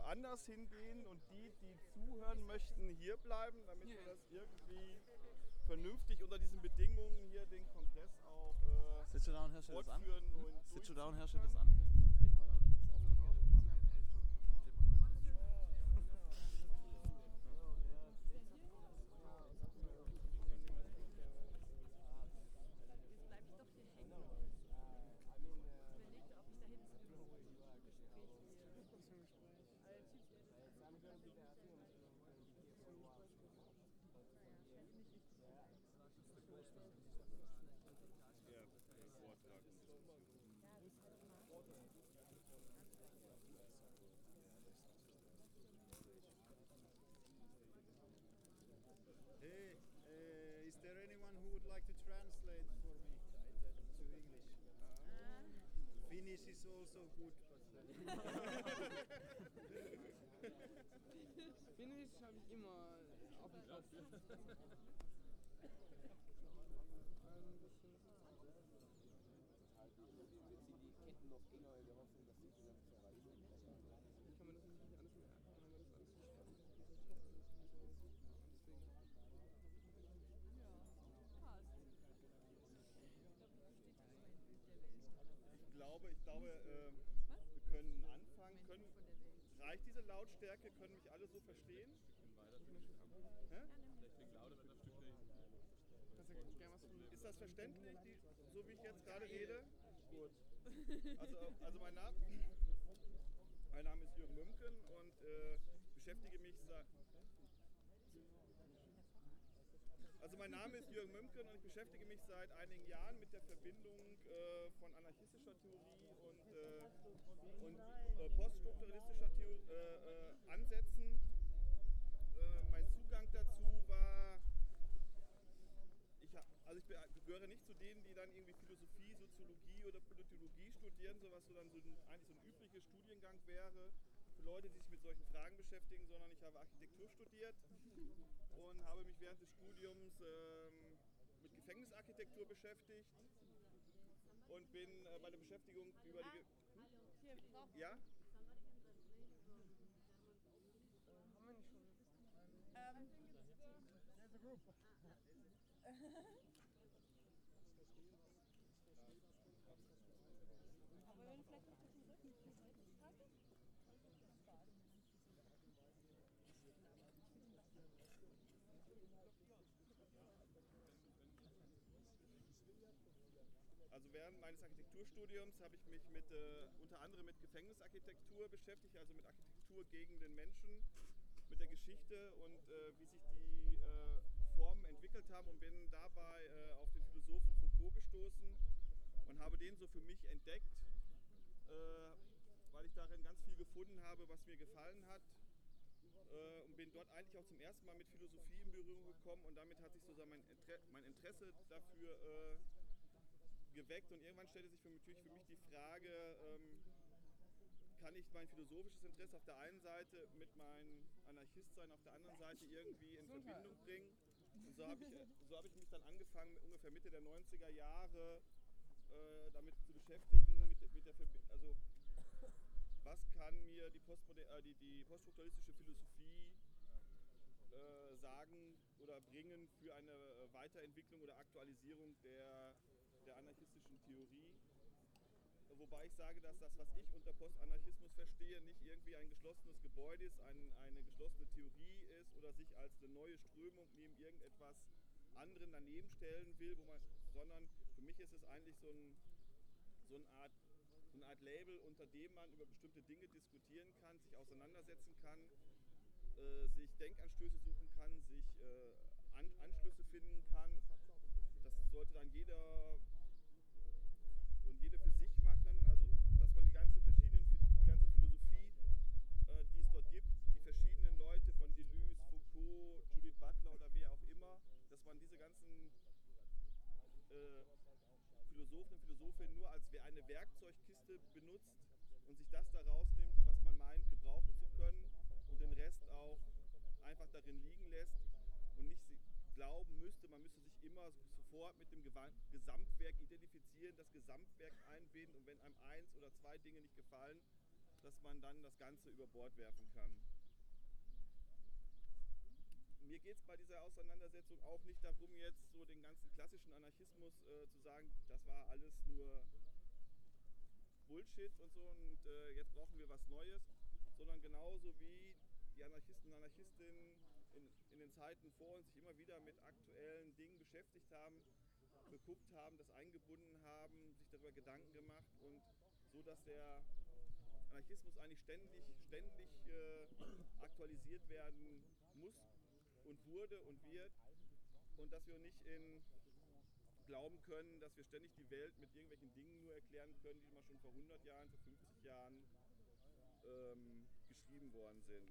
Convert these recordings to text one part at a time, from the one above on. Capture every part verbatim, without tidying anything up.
woanders hingehen und die, die zuhören möchten, hier bleiben, damit wir das irgendwie vernünftig unter diesen Bedingungen hier den Kongress auch äh, Sitzt du da und hörst dir das an? fortführen und Sitzt du da und hörst durchziehen dir das können. an? Leg mal das Aufnahmegerät hin. Ja, der Vortrag und Diskussion. Hey, uh, is there anyone who would like to translate for me to English? Finnish is also good, but Finnisch habe ich immer auf dem Kopf. Ein bisschen. Ich kann mir das nicht alles merken, weil mir das alles zu spannend ist. Deswegen. Ich glaube, ich glaube, äh, wir können anfangen. Können, reicht diese Lautstärke? Können mich alle so verstehen? Hä? Kannst ja gerne was von Ist das verständlich, die, so wie ich jetzt gerade rede? Gut. Also, also mein, Name, mein Name ist Jürgen Mümken und äh, beschäftige mich seit... Also mein Name ist Jürgen Mümken und ich beschäftige mich seit einigen Jahren mit der Verbindung äh, von anarchistischer Theorie und, äh, und äh, poststrukturalistischer Theor äh, äh, Ansätzen. Äh, mein Zugang dazu war, ich, also ich gehöre nicht zu denen, die dann irgendwie Philosophie, Soziologie oder Politologie studieren, so was so dann so ein, eigentlich so ein üblicher Studiengang wäre für Leute, die sich mit solchen Fragen beschäftigen, sondern ich habe Architektur studiert und habe mich während des Studiums ähm, mit Gefängnisarchitektur beschäftigt und bin äh, bei der Beschäftigung über die... Ge hm? Ja? Haben wir nicht schon? Ähm, there's a group. wollen wir vielleicht noch ein bisschen zurück? Also während meines Architekturstudiums habe ich mich mit, äh, unter anderem mit Gefängnisarchitektur beschäftigt, also mit Architektur gegen den Menschen, mit der Geschichte und äh, wie sich die äh, Formen entwickelt haben und bin dabei äh, auf den Philosophen Foucault gestoßen und habe den so für mich entdeckt, äh, weil ich darin ganz viel gefunden habe, was mir gefallen hat. Äh, und bin dort eigentlich auch zum ersten Mal mit Philosophie in Berührung gekommen und damit hat sich sozusagen mein, Inter mein Interesse dafür äh, geweckt und irgendwann stellte sich für mich, natürlich für mich die Frage, ähm, kann ich mein philosophisches Interesse auf der einen Seite mit meinem Anarchistsein auf der anderen Seite irgendwie in Verbindung bringen. Und so habe ich, so hab ich mich dann angefangen, ungefähr Mitte der neunziger Jahre äh, damit zu beschäftigen, mit, mit der Verbi also was kann mir die, äh, die, die poststrukturalistische Philosophie äh, sagen oder bringen für eine äh, Weiterentwicklung oder Aktualisierung der der anarchistischen Theorie, wobei ich sage, dass das, was ich unter Postanarchismus verstehe, nicht irgendwie ein geschlossenes Gebäude ist, ein, eine geschlossene Theorie ist oder sich als eine neue Strömung neben irgendetwas anderen daneben stellen will, wo man, sondern für mich ist es eigentlich so, ein, so, eine Art, so eine Art Label, unter dem man über bestimmte Dinge diskutieren kann, sich auseinandersetzen kann, äh, sich Denkanstöße suchen kann, sich äh, An Anschlüsse finden kann. Das sollte dann jeder und jede für sich machen, also dass man die ganze, verschiedenen, die ganze Philosophie, äh, die es dort gibt, die verschiedenen Leute von Deleuze, Foucault, Judith Butler oder wer auch immer, dass man diese ganzen äh, Philosophen und Philosophinnen nur als eine Werkzeugkiste benutzt und sich das da rausnimmt, was man meint, gebrauchen zu können und den Rest auch einfach darin liegen lässt und nicht glauben müsste, man müsste sich immer sofort mit dem Gesamtwerk identifizieren, das Gesamtwerk einbinden und wenn einem eins oder zwei Dinge nicht gefallen, dass man dann das Ganze über Bord werfen kann. Mir geht es bei dieser Auseinandersetzung auch nicht darum, jetzt so den ganzen klassischen Anarchismus äh, zu sagen, das war alles nur Bullshit und so und äh, jetzt brauchen wir was Neues, sondern genauso wie die Anarchisten und Anarchistinnen in, in den Zeiten vor uns sich immer wieder mit aktuellen Dingen beschäftigt haben, geguckt haben, das eingebunden haben, sich darüber Gedanken gemacht und so, dass der Anarchismus eigentlich ständig, ständig äh, aktualisiert werden muss und wurde und wird und dass wir nicht in glauben können, dass wir ständig die Welt mit irgendwelchen Dingen nur erklären können, die mal schon vor hundert Jahren, vor fünfzig Jahren ähm, geschrieben worden sind.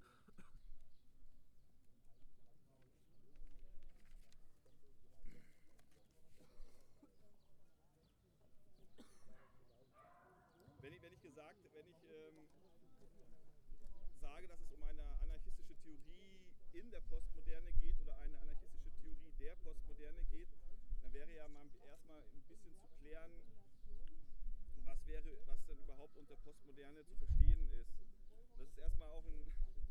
Wenn ich, wenn ich gesagt, wenn ich ähm, sage, dass es um eine anarchistische Theorie in der Postmoderne geht oder eine anarchistische Theorie der Postmoderne geht, dann wäre ja mal erstmal ein bisschen zu klären, was wäre, was denn überhaupt unter Postmoderne zu verstehen ist. Das ist erstmal auch ein,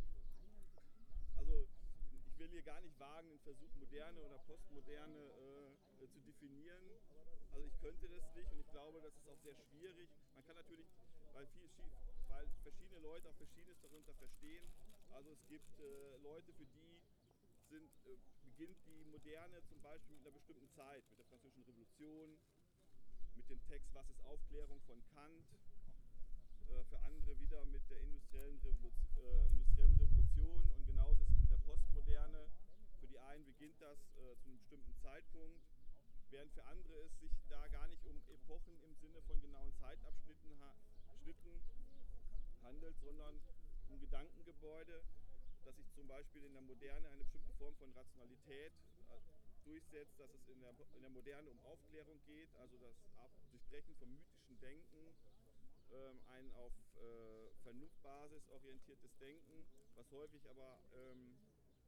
also ich will hier gar nicht wagen, den Versuch, moderne oder postmoderne äh, zu definieren. Also ich könnte das nicht und ich glaube, das ist auch sehr schwierig. Man kann natürlich, weil, viel, weil verschiedene Leute auch Verschiedenes darunter verstehen. Also es gibt äh, Leute, für die sind, äh, beginnt die Moderne zum Beispiel mit einer bestimmten Zeit, mit der Französischen Revolution, mit dem Text Was ist Aufklärung von Kant, äh, für andere wieder mit der industriellen Revolution, äh, industriellen Revolution und genauso ist es mit der Postmoderne. Für die einen beginnt das äh, zu einem bestimmten Zeitpunkt, während für andere es sich da gar nicht um Epochen im Sinne von genauen Zeitabschnitten ha Schnitten handelt, sondern um Gedankengebäude, dass sich zum Beispiel in der Moderne eine bestimmte Form von Rationalität äh, durchsetzt, dass es in der, in der Moderne um Aufklärung geht, also das Durchbrechen vom mythischen Denken, ähm, ein auf äh, Vernunftbasis orientiertes Denken, was häufig aber ähm,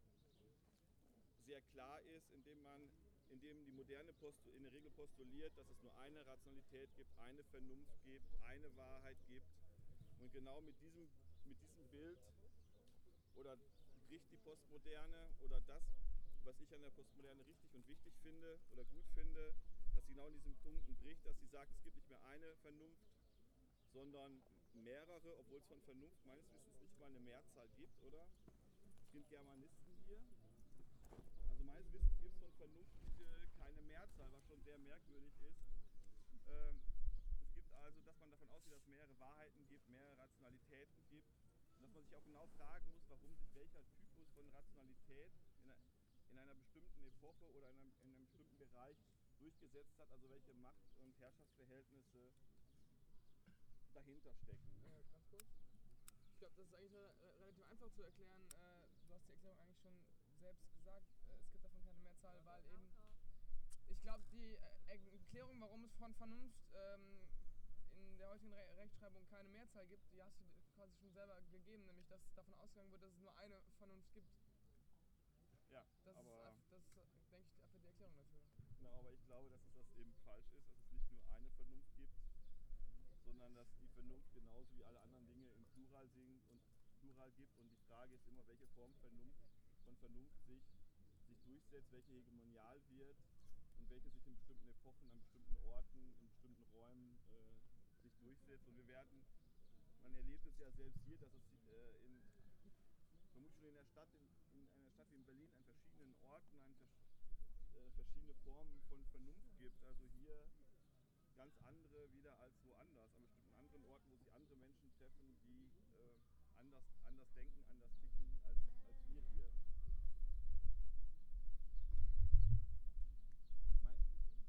sehr klar ist, indem man indem die Moderne in der Regel postuliert, dass es nur eine Rationalität gibt, eine Vernunft gibt, eine Wahrheit gibt. Und genau mit diesem, mit diesem Bild oder bricht die Postmoderne oder das, was ich an der Postmoderne richtig und wichtig finde oder gut finde, dass sie genau in diesen Punkten bricht, dass sie sagt, es gibt nicht mehr eine Vernunft, sondern mehrere, obwohl es von Vernunft meines Wissens nicht mal eine Mehrzahl gibt, oder? Es gibt Germanisten hier. Also meines Wissens gibt es von Vernunft äh, keine Mehrzahl, was schon sehr merkwürdig ist. Ähm, es gibt also, dass man davon ausgeht, dass es mehrere Wahrheiten gibt, mehrere Rationalitäten gibt und dass man sich auch genau fragen muss, warum sich welcher Typus von Rationalität in einer, in einer bestimmten Epoche oder in einem, in einem bestimmten Bereich durchgesetzt hat, also welche Macht- und Herrschaftsverhältnisse dahinter stecken. Äh, ganz kurz. Ich glaube, das ist eigentlich re relativ einfach zu erklären. Äh, du hast die Erklärung eigentlich schon selbst gesagt. Äh, es gibt davon keine Mehrzahl, weil eben. Ich glaube, die äh, Erklärung, warum es von Vernunft ähm, in der heutigen Re Rechtschreibung keine Mehrzahl gibt, die hast du quasi schon selber gegeben, nämlich dass davon ausgegangen wird, dass es nur eine Vernunft gibt. Ja, das aber ist, das ist, denke ich, einfach die Erklärung dafür. Genau, aber ich glaube, dass es das eben falsch ist, dass es nicht nur eine Vernunft gibt, sondern dass die Vernunft genauso wie alle anderen Dinge im Plural singt und Plural gibt und die Frage ist immer, welche Form Vernunft, von Vernunft sich, sich durchsetzt, welche hegemonial wird und welche sich in bestimmten Epochen, an bestimmten Orten, in bestimmten Räumen äh, sich durchsetzt. Und wir werden, man erlebt es ja selbst hier, dass es äh, in, vermutlich schon in der Stadt, in, in einer Stadt wie in Berlin an verschiedenen Orten an äh, verschiedene Formen von Vernunft gibt. Also hier ganz andere wieder als woanders, an bestimmten anderen Orten, wo sich andere Menschen treffen, die äh, anders, anders denken, anders ticken als, als wir hier. Mein,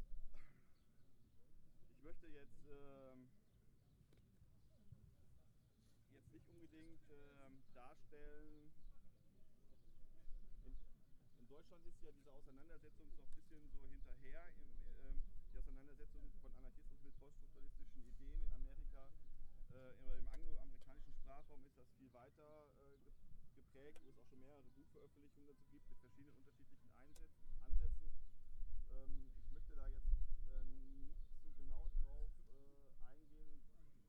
ich möchte jetzt, ähm, jetzt nicht unbedingt ähm, darstellen, in, in Deutschland ist ja diese Auseinandersetzung noch ein bisschen so hinterher, im, ähm, die Auseinandersetzung von Anarchismus mit poststrukturalistischen Ideen. In Amerika, äh, im angloamerikanischen Sprachraum ist das viel weiter äh, geprägt, wo es auch schon mehrere Buchveröffentlichungen dazu gibt, mit verschiedenen unterschiedlichen Einsätz, Ansätzen. Ähm, ich möchte da jetzt äh, nicht so genau drauf äh, eingehen, weil ich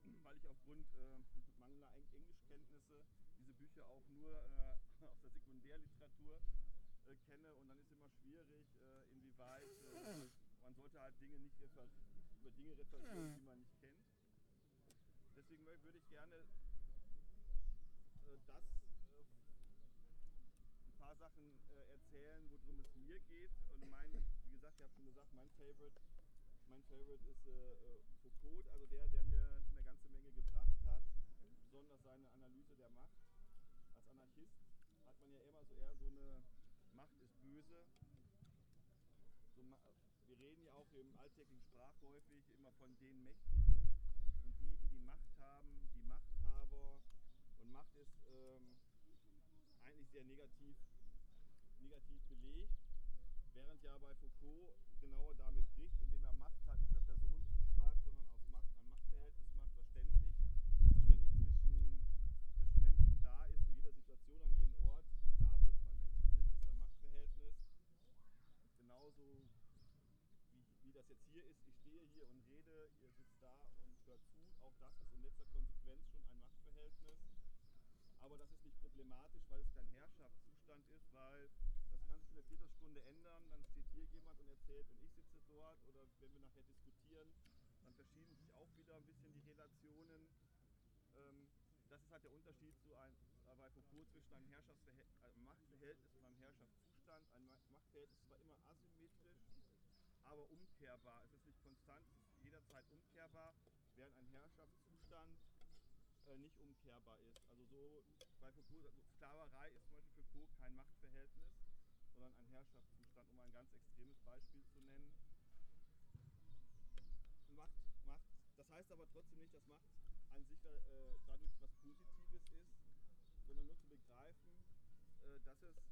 aufgrund äh, mangelnder Eng Englischkenntnisse diese Bücher auch nur äh, aus der Sekundärliteratur äh, kenne und dann ist immer schwierig, äh, inwieweit äh, man sollte halt Dinge nicht über Dinge referieren, die man nicht kennt. Deswegen würde ich gerne äh, das äh, ein paar Sachen äh, erzählen, worum es mir geht. Und mein, wie gesagt, ich habe schon gesagt, mein Favorite, mein Favorite ist äh, Foucault, also der, der mir eine ganze Menge gebracht hat, besonders seine Analyse der Macht. Als Anarchist hat man ja immer so eher so eine Macht ist böse. So, wir reden ja auch im alltäglichen Sprach häufig immer von den Mächtigen und die, die die Macht haben, die Machthaber. Und Macht ist ähm, eigentlich sehr negativ, negativ belegt, während ja bei Foucault genauer damit bricht, indem er Macht halt nicht mehr Personen zuschreibt, sondern aus Macht ein Machtverhältnis macht, was ständig, was ständig zwischen, zwischen Menschen da ist, zu jeder Situation, an jedem Ort. Da, wo zwei Menschen sind, ist ein Machtverhältnis. Genauso wie, wie das jetzt hier ist, ich stehe hier und rede, ihr sitzt da und hört zu. Auch das ist in letzter Konsequenz schon ein Machtverhältnis. Aber das ist nicht problematisch, weil es kein Herrschaftszustand ist, weil das kann sich in der Viertelstunde ändern, dann steht hier jemand und erzählt und ich sitze dort, oder wenn wir nachher diskutieren, dann verschieben sich auch wieder ein bisschen die Relationen. Ähm, das ist halt der Unterschied zu ein, bei Foucault zwischen einem einem Machtverhältnis und einem Herrschaftszustand. Ein Machtverhältnis ist zwar immer asymmetrisch, aber umkehrbar. Es ist nicht konstant, es ist jederzeit umkehrbar, während ein Herrschaftszustand äh, nicht umkehrbar ist. Also so bei Foucault, also Sklaverei ist zum Beispiel für Foucault kein Machtverhältnis, sondern ein Herrschaftszustand, um ein ganz extremes Beispiel zu nennen. Macht, Macht, das heißt aber trotzdem nicht, dass Macht an sich äh, dadurch was Positives ist, sondern nur zu begreifen, äh, dass es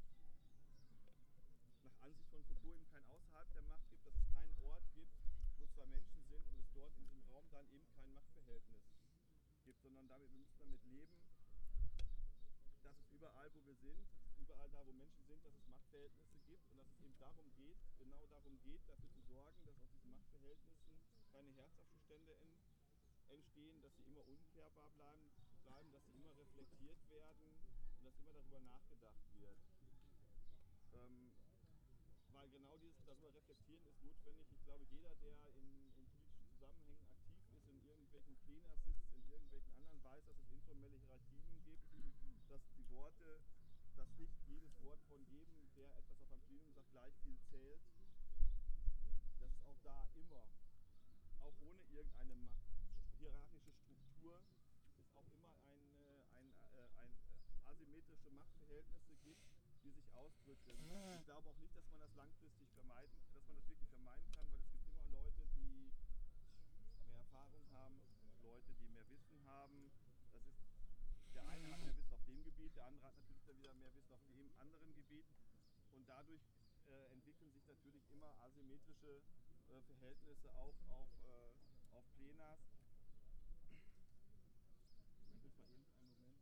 nach Ansicht von Foucault eben kein Außerhalb der Macht gibt, dass es keinen Ort gibt, wo zwei Menschen sind und es dort in diesem Raum dann eben kein Machtverhältnis gibt, sondern damit, wir müssen damit leben, dass es überall, wo wir sind, überall da, wo Menschen sind, dass es Machtverhältnisse gibt und dass es eben darum geht, genau darum geht, dafür zu sorgen, dass aus diesen Machtverhältnissen keine Herrschaftszustände entstehen, dass sie immer umkehrbar bleiben, bleiben, dass sie immer reflektiert werden und dass immer darüber nachgedacht wird. Ähm, weil genau dieses darüber reflektieren ist notwendig. Ich glaube, jeder, der in, in politischen Zusammenhängen aktiv ist, in irgendwelchen Plenas sitzt, in irgendwelchen anderen, weiß, dass es informelle Hierarchien gibt, dass die Worte, dass nicht jedes Wort von jedem, der etwas auf einem Plenum sagt, gleich viel zählt. Dass es auch da immer, auch ohne irgendeine hierarchische Struktur, es auch immer eine, ein, äh, ein, äh, asymmetrische Machtverhältnisse gibt, die sich ausdrücken. Ich glaube auch nicht, dass man das langfristig vermeiden, dass man das wirklich vermeiden kann, weil es gibt immer Leute, die mehr Erfahrung haben, Leute, die mehr Wissen haben. Das ist, der eine hat mehr Wissen auf dem Gebiet, der andere hat natürlich dann wieder mehr Wissen auf dem anderen Gebiet. Und dadurch äh, entwickeln sich natürlich immer asymmetrische äh, Verhältnisse auch auf, äh, auf Plenas. Ich muss mal eben einen Moment.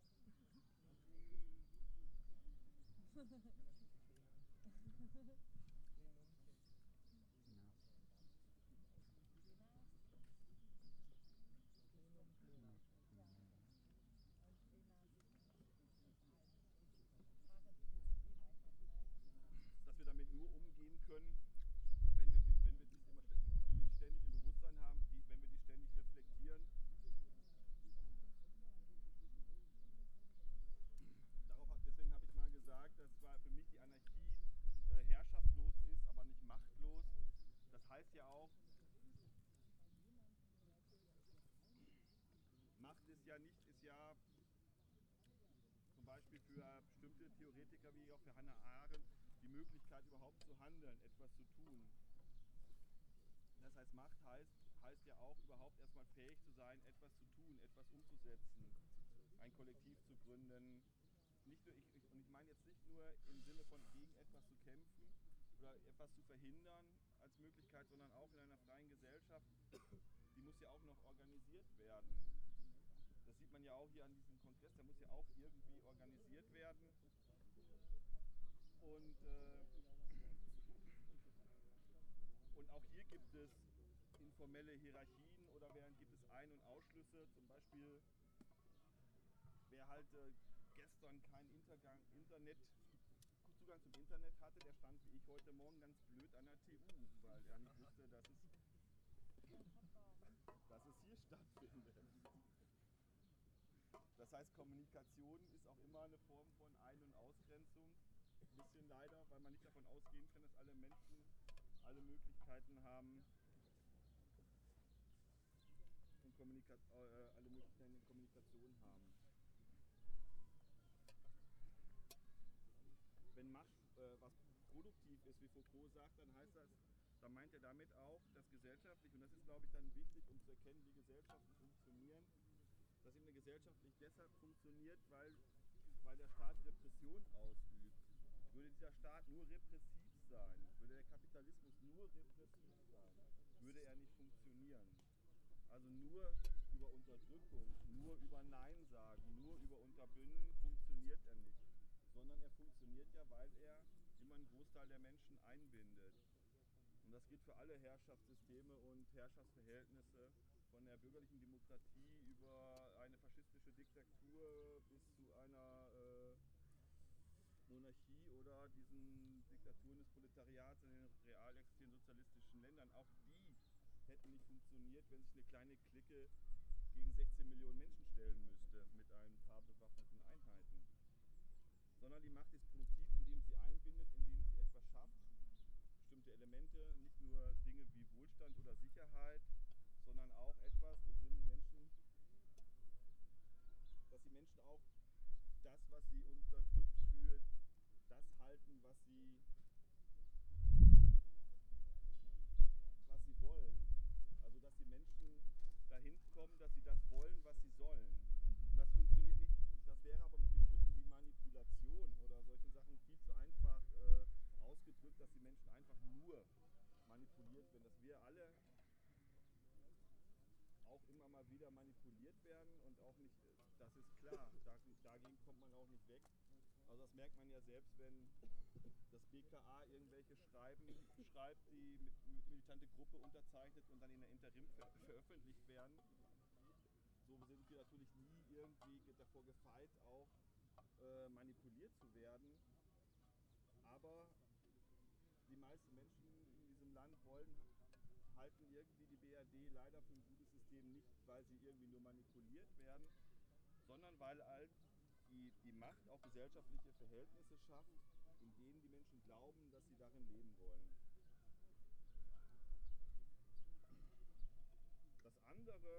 Dass wir damit nur umgehen können, wenn wir, wenn wir, dies immer ständig, wenn wir die ständig im Bewusstsein haben, die, wenn wir die ständig reflektieren. Darauf, deswegen habe ich mal gesagt, dass zwar für mich die Anarchie äh, herrschaftslos ist, aber nicht machtlos. Das heißt ja auch, Macht ist ja nicht, ist ja zum Beispiel für bestimmte Theoretiker wie auch für Hannah Arendt die Möglichkeit überhaupt zu handeln, etwas zu tun. Das heißt, Macht heißt, heißt ja auch überhaupt erstmal fähig zu sein, etwas zu tun, etwas umzusetzen, ein Kollektiv zu gründen. Nicht nur ich, ich, und ich meine jetzt nicht nur im Sinne von gegen etwas zu kämpfen oder etwas zu verhindern als Möglichkeit, sondern auch in einer freien Gesellschaft, die muss ja auch noch organisiert werden. Das sieht man ja auch hier an diesem Kongress, der muss ja auch irgendwie organisiert werden. Und, äh, und auch hier gibt es informelle Hierarchien oder während gibt es Ein- und Ausschlüsse, zum Beispiel, wer halt äh, gestern keinen Intergang, Internet, Zugang zum Internet hatte, der stand wie ich heute Morgen ganz blöd an der T U, weil er nicht wusste, dass es, dass es hier stattfindet. Das heißt, Kommunikation ist auch immer eine Form von Ein- und Ausgrenzung. Ein bisschen leider, weil man nicht davon ausgehen kann, dass alle Menschen alle Möglichkeiten haben, und Kommunika äh, alle Möglichkeiten in Kommunikation haben. Wenn Macht äh, was produktiv ist, wie Foucault sagt, dann heißt das, dann meint er damit auch, dass gesellschaftlich, und das ist glaube ich dann wichtig, um zu erkennen, wie Gesellschaften funktionieren, dass eben eine Gesellschaft nicht deshalb funktioniert, weil, weil der Staat Repression ausübt. Würde dieser Staat nur repressiv sein, würde der Kapitalismus nur repressiv sein, würde er nicht funktionieren. Also nur über Unterdrückung, nur über Nein sagen, nur über Unterbinden funktioniert er nicht. Sondern er funktioniert ja, weil er immer einen Großteil der Menschen einbindet. Und das gilt für alle Herrschaftssysteme und Herrschaftsverhältnisse, von der bürgerlichen Demokratie über eine faschistische Diktatur bis zu einer äh, Monarchie oder diesen Diktaturen des Proletariats in den real existierenden sozialistischen Ländern. Auch die hätten nicht funktioniert, wenn sich eine kleine Clique gegen sechzehn Millionen Menschen stellen müsste mit ein paar bewaffneten Einheiten. Sondern die Macht ist produktiv, indem sie einbindet, indem sie etwas schafft, bestimmte Elemente, nicht nur Dinge wie Wohlstand oder Sicherheit, sondern auch etwas, worin die Menschen, dass die Menschen auch das, was sie unterdrückt, für das halten, was sie, was sie wollen. Also dass die Menschen dahin kommen, dass sie das wollen, was sie sollen. Und das funktioniert nicht, das wäre aber mit Begriffen wie Manipulation oder solchen Sachen viel zu einfach äh, ausgedrückt, dass die Menschen einfach nur manipuliert werden. Dass wir alle auch immer mal wieder manipuliert werden und auch nicht, das ist klar, dagegen kommt man auch nicht weg. Also das merkt man ja selbst, wenn das B K A irgendwelche Schreiben schreibt, die mit, mit militante Gruppe unterzeichnet und dann in der Interim ver veröffentlicht werden. So sind wir natürlich nie irgendwie davor gefeit, auch äh, manipuliert zu werden. Aber die meisten Menschen in diesem Land wollen, halten irgendwie die B R D leider für ein gutes System, nicht weil sie irgendwie nur manipuliert werden, sondern weil halt die, die Macht auch gesellschaftliche Verhältnisse schafft, in denen die Menschen glauben, dass sie darin leben wollen. Das andere,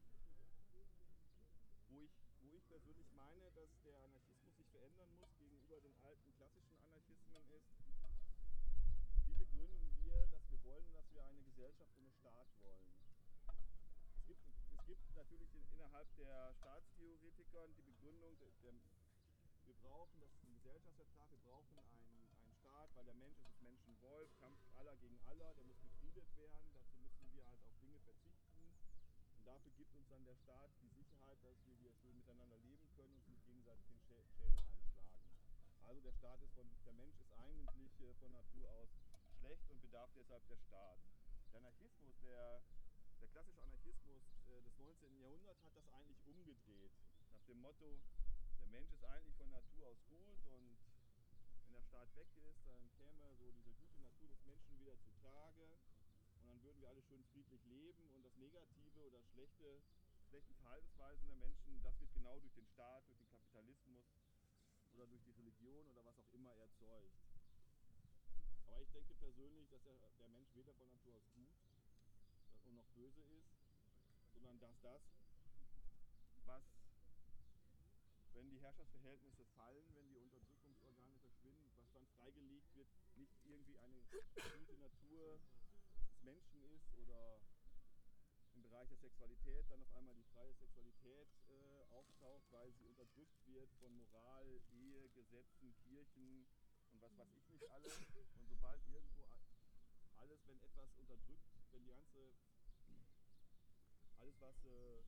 wo ich, wo ich persönlich meine, dass der Anarchismus sich verändern muss gegenüber den alten klassischen Anarchismen ist, wie begründen wir, dass wir wollen, dass wir eine Gesellschaft ohne Staat wollen? Es gibt, es gibt natürlich in, innerhalb der Staatstheoretiker die Begründung, der, der, wir brauchen, das ist ein Gesellschaftsvertrag, wir brauchen einen, einen Staat, weil der Mensch ist des Menschen Wolf, Kampf aller gegen aller, der muss befriedet werden, dazu müssen wir halt auf Dinge verzichten. Und dafür gibt uns dann der Staat die Sicherheit, dass wir hier schön miteinander leben können und uns nicht gegenseitig den Schädel einschlagen. Also der Staat ist von, der Mensch ist eigentlich äh, von Natur aus schlecht und bedarf deshalb der Staat. Der Anarchismus, der, der klassische Anarchismus äh, des neunzehnten Jahrhunderts hat das eigentlich umgedreht. Nach dem Motto, der Mensch ist eigentlich von Natur aus gut und wenn der Staat weg ist, dann käme so diese gute Natur des Menschen wieder zu Tage und dann würden wir alle schön friedlich leben und das Negative oder schlechte, schlechten Verhaltensweisen der Menschen, das wird genau durch den Staat, durch den Kapitalismus oder durch die Religion oder was auch immer erzeugt. Aber ich denke persönlich, dass der, der Mensch weder von Natur aus gut und noch böse ist, sondern dass das, was, wenn die Herrschaftsverhältnisse fallen, wenn die Unterdrückungsorgane verschwinden, was dann freigelegt wird, nicht irgendwie eine gute Natur des Menschen ist oder im Bereich der Sexualität dann auf einmal die freie Sexualität äh, auftaucht, weil sie unterdrückt wird von Moral, Ehe, Gesetzen, Kirchen und was weiß ich nicht alles. Und sobald irgendwo alles, wenn etwas unterdrückt, wenn die ganze, alles was äh,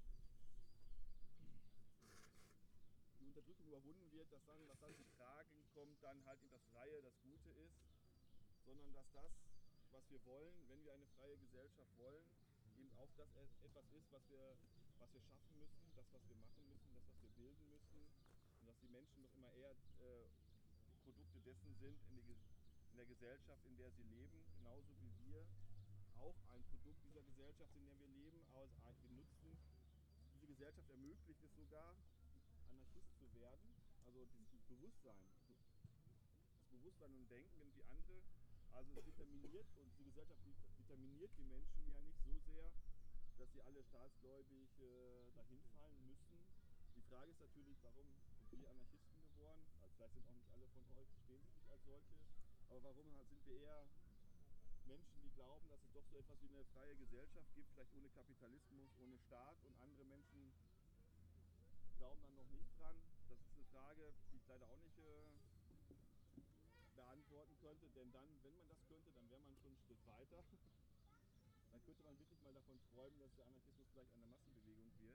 die Unterdrückung überwunden wird, dass dann, was dann zu tragen kommt, dann halt eben das Freie, das Gute ist, sondern dass das, was wir wollen, wenn wir eine freie Gesellschaft wollen, eben auch das etwas ist, was wir, was wir schaffen müssen, das, was wir machen müssen, das, was wir bilden müssen und dass die Menschen doch immer eher äh, Produkte dessen sind in, die, in der Gesellschaft, in der sie leben, genauso wie wir auch ein Produkt dieser Gesellschaft, in der wir leben, aber wir nutzen, diese Gesellschaft ermöglicht es sogar, Anarchist zu werden, also dieses Bewusstsein, das Bewusstsein und Denken wie andere, also es determiniert, und die Gesellschaft determiniert die Menschen ja nicht so sehr, dass sie alle staatsgläubig äh, dahin fallen müssen. Die Frage ist natürlich, warum sind wir Anarchisten geworden? Also vielleicht sind auch nicht alle von euch, stehen sich nicht als solche, aber warum sind wir eher Menschen, die glauben, dass es doch so etwas wie eine freie Gesellschaft gibt, vielleicht ohne Kapitalismus, ohne Staat, und andere Menschen glauben dann noch nicht dran. Das ist eine Frage, die ich leider auch nicht äh, beantworten könnte, denn dann, wenn man das könnte, dann wäre man schon einen Schritt weiter. Dann könnte man wirklich mal davon träumen, dass der Anarchismus vielleicht eine Massenbewegung wird.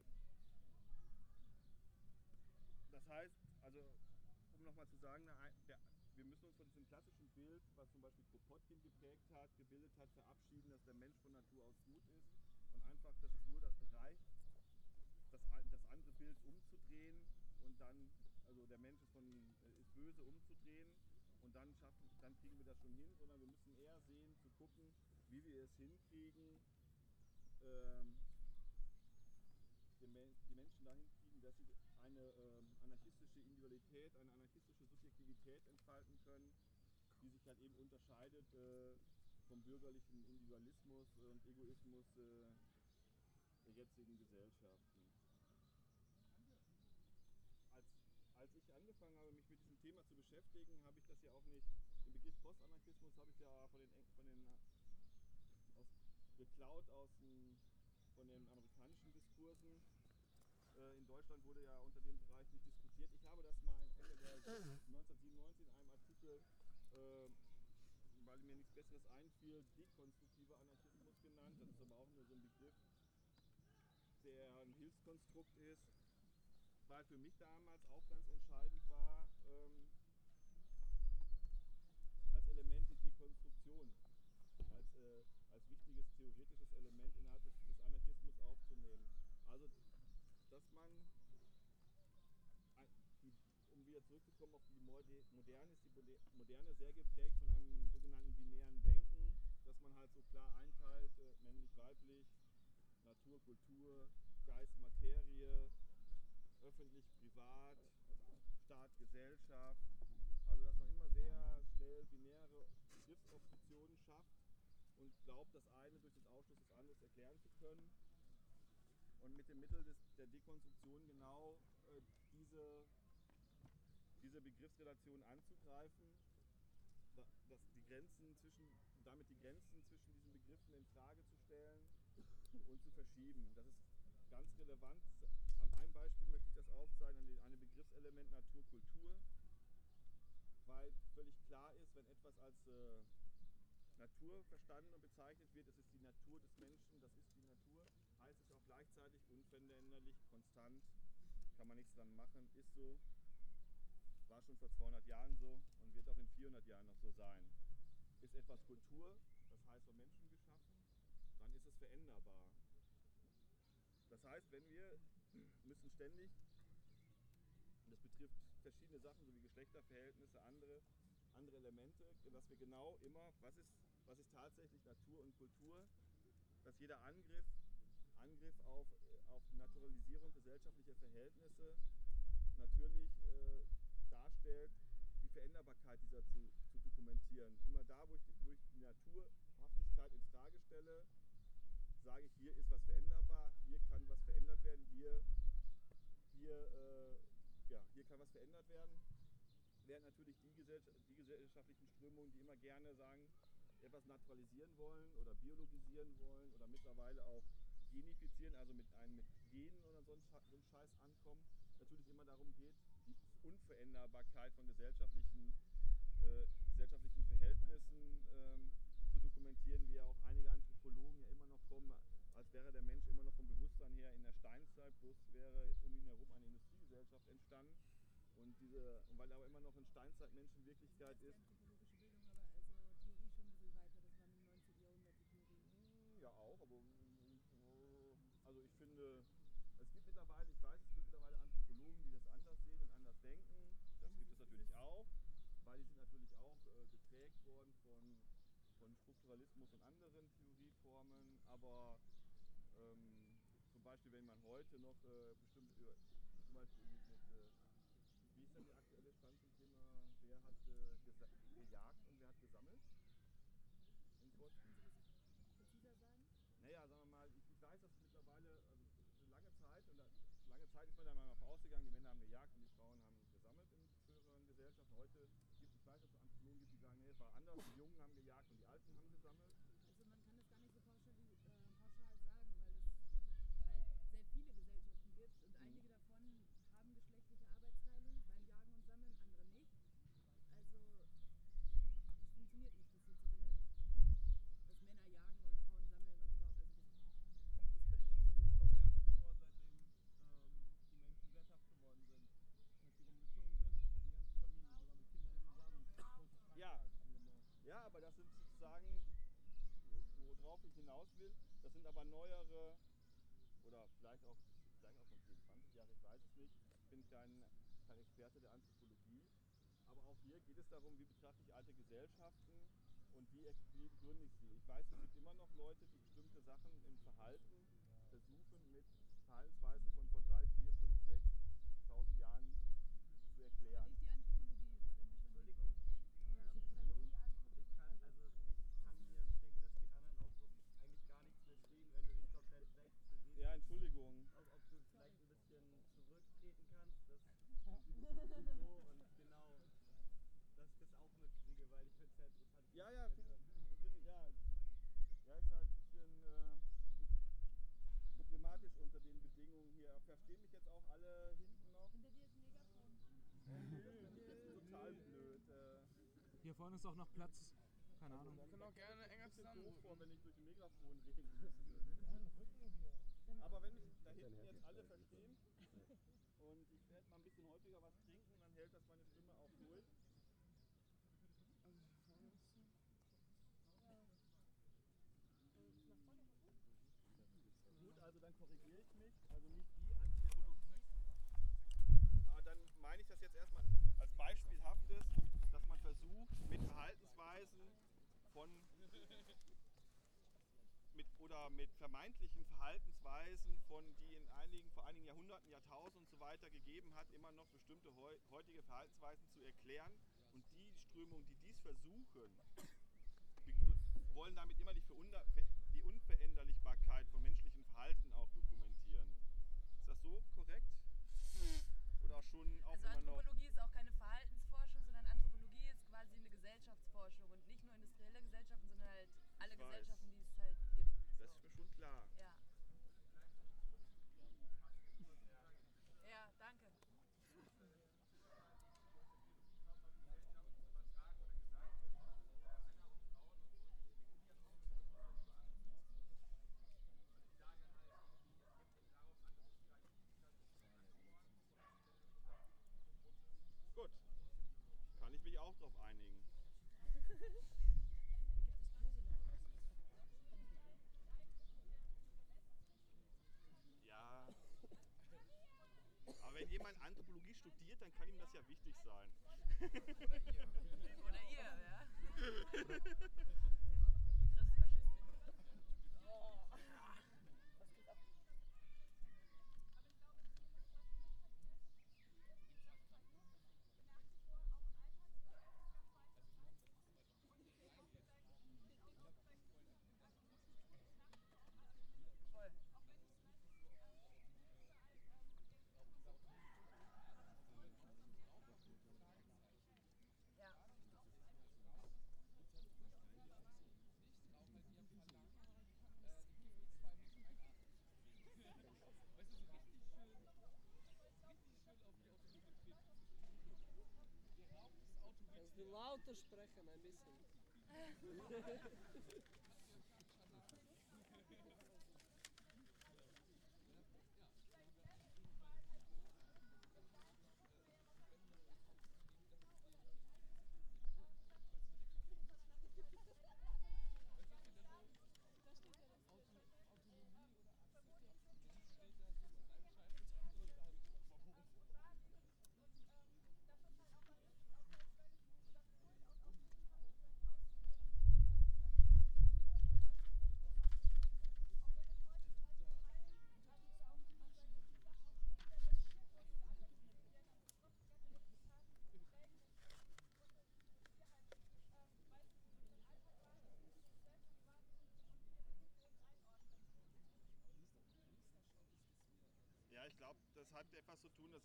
Das heißt, also um nochmal zu sagen, der, wir müssen uns von diesem klassischen Bild, was zum Beispiel Kropotkin geprägt hat, gebildet hat, verabschieden, dass der Mensch von Natur aus gut ist und einfach, dass es nur das reicht, das, das andere Bild umzudrehen und dann, also der Mensch ist, von, ist böse, umzudrehen und dann, schaffen, dann kriegen wir das schon hin, sondern wir müssen eher sehen, zu gucken, wie wir es hinkriegen, ähm, die, die Menschen dahin kriegen, dass sie eine ähm, anarchistische Individualität, eine anarchistische Subjektivität entfalten können, die sich halt eben unterscheidet äh, vom bürgerlichen Individualismus und Egoismus äh, der jetzigen Gesellschaften. Als, als ich angefangen habe, mich mit diesem Thema zu beschäftigen, habe ich das ja auch nicht, den Begriff Postanarchismus habe ich ja von den, von den aus, geklaut aus den, von den amerikanischen Diskursen. Äh, in Deutschland wurde ja unter dem Bereich nicht diskutiert. Ich habe das mal Ende der neunzehnhundertsiebenundneunzig in einem Artikel, äh, weil mir nichts Besseres einfiel, dekonstruktiver Anarchismus genannt. Das ist aber auch nur so ein Begriff, der ein Hilfskonstrukt ist, weil für mich damals auch ganz entscheidend war, ähm, als Element die Dekonstruktion, als, äh, als wichtiges theoretisches Element innerhalb des, des Anarchismus aufzunehmen. Also, dass man, die, um wieder zurückzukommen auf die Moderne, ist die Moderne sehr geprägt von einem sogenannten binären Denken, dass man halt so klar einteilt, äh, männlich-weiblich, Natur, Kultur, Geist, Materie, öffentlich, privat, Staat, Gesellschaft. Also dass man immer sehr schnell binäre Begriffsoppositionen schafft und glaubt, das eine durch den Ausschluss des anderen erklären zu können. Und mit dem Mittel des, der Dekonstruktion genau äh, diese, diese Begriffsrelation anzugreifen, da, dass die Grenzen zwischen, damit die Grenzen zwischen diesen Begriffen in Frage zu stellen und zu verschieben. Das ist ganz relevant. An einem Beispiel möchte ich das aufzeigen, an einem Begriffselement Natur, Kultur, weil völlig klar ist, wenn etwas als äh, Natur verstanden und bezeichnet wird, es ist die Natur des Menschen, das ist die Natur, heißt es auch gleichzeitig unveränderlich, konstant, kann man nichts dran machen, ist so, war schon vor zweihundert Jahren so und wird auch in vierhundert Jahren noch so sein. Ist etwas Kultur, das heißt von Menschen geschaffen, dann ist es veränderbar. Das heißt, wenn wir müssen ständig, und das betrifft verschiedene Sachen, so wie Geschlechterverhältnisse, andere, andere Elemente, dass wir genau immer, was ist, was ist tatsächlich Natur und Kultur, dass jeder Angriff, Angriff auf, auf Naturalisierung gesellschaftlicher Verhältnisse natürlich äh, darstellt, die Veränderbarkeit dieser zu, zu dokumentieren. Immer da, wo ich, wo ich die Naturhaftigkeit in Frage stelle, sage ich, hier ist was veränderbar, hier kann was verändert werden, hier, hier, äh, ja, hier kann was verändert werden. Während natürlich die, Gesellschaft, die gesellschaftlichen Strömungen, die immer gerne sagen, etwas naturalisieren wollen oder biologisieren wollen oder mittlerweile auch genifizieren, also mit einem mit Genen oder so einem Scheiß ankommen, natürlich immer darum geht, die Unveränderbarkeit von gesellschaftlichen, äh, gesellschaftlichen Verhältnissen ähm, zu dokumentieren, wie ja auch einige Anthropologen ja immer noch kommen, als wäre der Mensch immer noch vom Bewusstsein her in der Steinzeit, bloß wäre um ihn herum eine Industriegesellschaft entstanden. Und, diese, und weil aber immer noch in Steinzeitmenschen Wirklichkeit ist. Anthropologische Bildung, aber also Theorie schon ein bisschen weiter, das war im neunzehnten Jahrhundert die Theorie. Ja auch, aber Also ich finde, es gibt mittlerweile, ich weiß, es gibt mittlerweile Anthropologen, die das anders sehen und anders denken. Das gibt es natürlich auch, weil die sind natürlich auch äh, geprägt worden von, von Strukturalismus und anderen Theorieformen. Aber ähm, zum Beispiel, wenn man heute noch äh, bestimmt über, zum Beispiel mit, äh, wie ist denn der aktuelle Stand zum Thema, wer hat äh, gejagt und wer hat gesammelt? In Kurzem? Präziser sagen? Naja, sagen wir mal, ich, ich weiß, dass es mittlerweile, also eine lange Zeit, und da, lange Zeit ist man da mal vorausgegangen, die Männer haben gejagt und die Frauen haben gesammelt in früheren Gesellschaften. Heute gibt es, ich weiß, dass es Anthropologen gibt, die sagen, nee, es war anders, die Jungen haben gejagt und die Alten haben gesammelt. Also man kann das gar nicht so pauschal, äh, pauschal sagen, weil es halt sehr viele Gesellschaften gibt und Mhm. einige davon haben geschlechtliche Arbeitsteilung beim Jagen und Sammeln, andere nicht. Also es funktioniert nicht, das so zu benennen. Dass Männer jagen und Frauen sammeln und überhaupt, also das ist völlig obsolet. Verwerft vor, seitdem ähm, die Menschen sesshaft geworden sind. Als die rumgezogen sind, hat die ganze Familie sogar mit Kindern zusammen große Ja. Freiheit angemacht. Ja, aber das sind sozusagen, worauf ich hinaus will, das sind aber neuere, oder vielleicht auch, vielleicht auch schon zehn, zwanzig Jahre, ich weiß es nicht. Ich bin kein, kein Experte der Anthropologie. Aber auch hier geht es darum, wie betrachte ich alte Gesellschaften und wie, wie begründe ich sie. Ich weiß, es gibt immer noch Leute, die bestimmte Sachen im Verhalten versuchen mit Verhaltensweisen von vor drei, vier, fünf, sechstausend Jahren zu Aber erklären. nicht die Anthropologie, das wäre mir schon wichtig. Entschuldigung. Aber was Ähm, ist dann hallo? die Anthropologie? Ich kann, also ich kann hier, ich denke, das geht anderen auch so, eigentlich gar nichts verstehen, wenn du dich komplett rechts bewegst. Ja, Entschuldigung. Ob, ob du vielleicht ein bisschen zurücktreten kannst, das so und genau, dass ich das auch mitkriege, weil ich finde es sehr interessant. ich Ja, würd's ja, gerne finde hören. find, ich- ja. Ja, ist halt ein bisschen äh, problematisch unter den Bedingungen hier. Verstehen mich jetzt auch alle hinten noch? Hinter dir ist ein Megafon. Total blöd. Äh, Hier vorne ist auch noch Platz. Keine also, Ahnung. da- Wir können auch da gerne kommt enger ein bisschen zusammen. doof vor, wenn ich durch ein Megafon reden müsste. Aber wenn mich da hinten jetzt alle verstehen und ich werde mal ein bisschen häufiger was trinken, dann hält das meine Stimme auch durch. Gut, also dann korrigiere ich mich. Also nicht die Anthropologie. Aber dann meine ich das jetzt erstmal als beispielhaftes, dass man versucht, mit Verhaltensweisen von mit, oder mit vermeintlichen Verhaltensweisen, von die in einigen, vor einigen Jahrhunderten, Jahrtausenden und so weiter gegeben hat, immer noch bestimmte heu, heutige Verhaltensweisen zu erklären. Und die Strömungen, die dies versuchen, wollen damit immer die, die Unveränderlichbarkeit von menschlichen Verhalten auch dokumentieren. Ist das so korrekt? Oder schon auch Also immer noch? Anthropologie ist auch keine Verhaltensforschung, sondern Anthropologie ist quasi eine Gesellschaftsforschung und nicht nur industrielle Gesellschaften, sondern halt alle Ich weiß. Gesellschaften, die es halt gibt. Das ist mir schon klar. Ja. Ja, danke. Gut. Kann ich mich auch drauf einigen. Ja. Aber wenn jemand Anthropologie studiert, dann kann ihm das ja wichtig sein. Oder ihr, ja? Begriffsfaschistin. Voll. Ja. Kannst du lauter sprechen ein bisschen?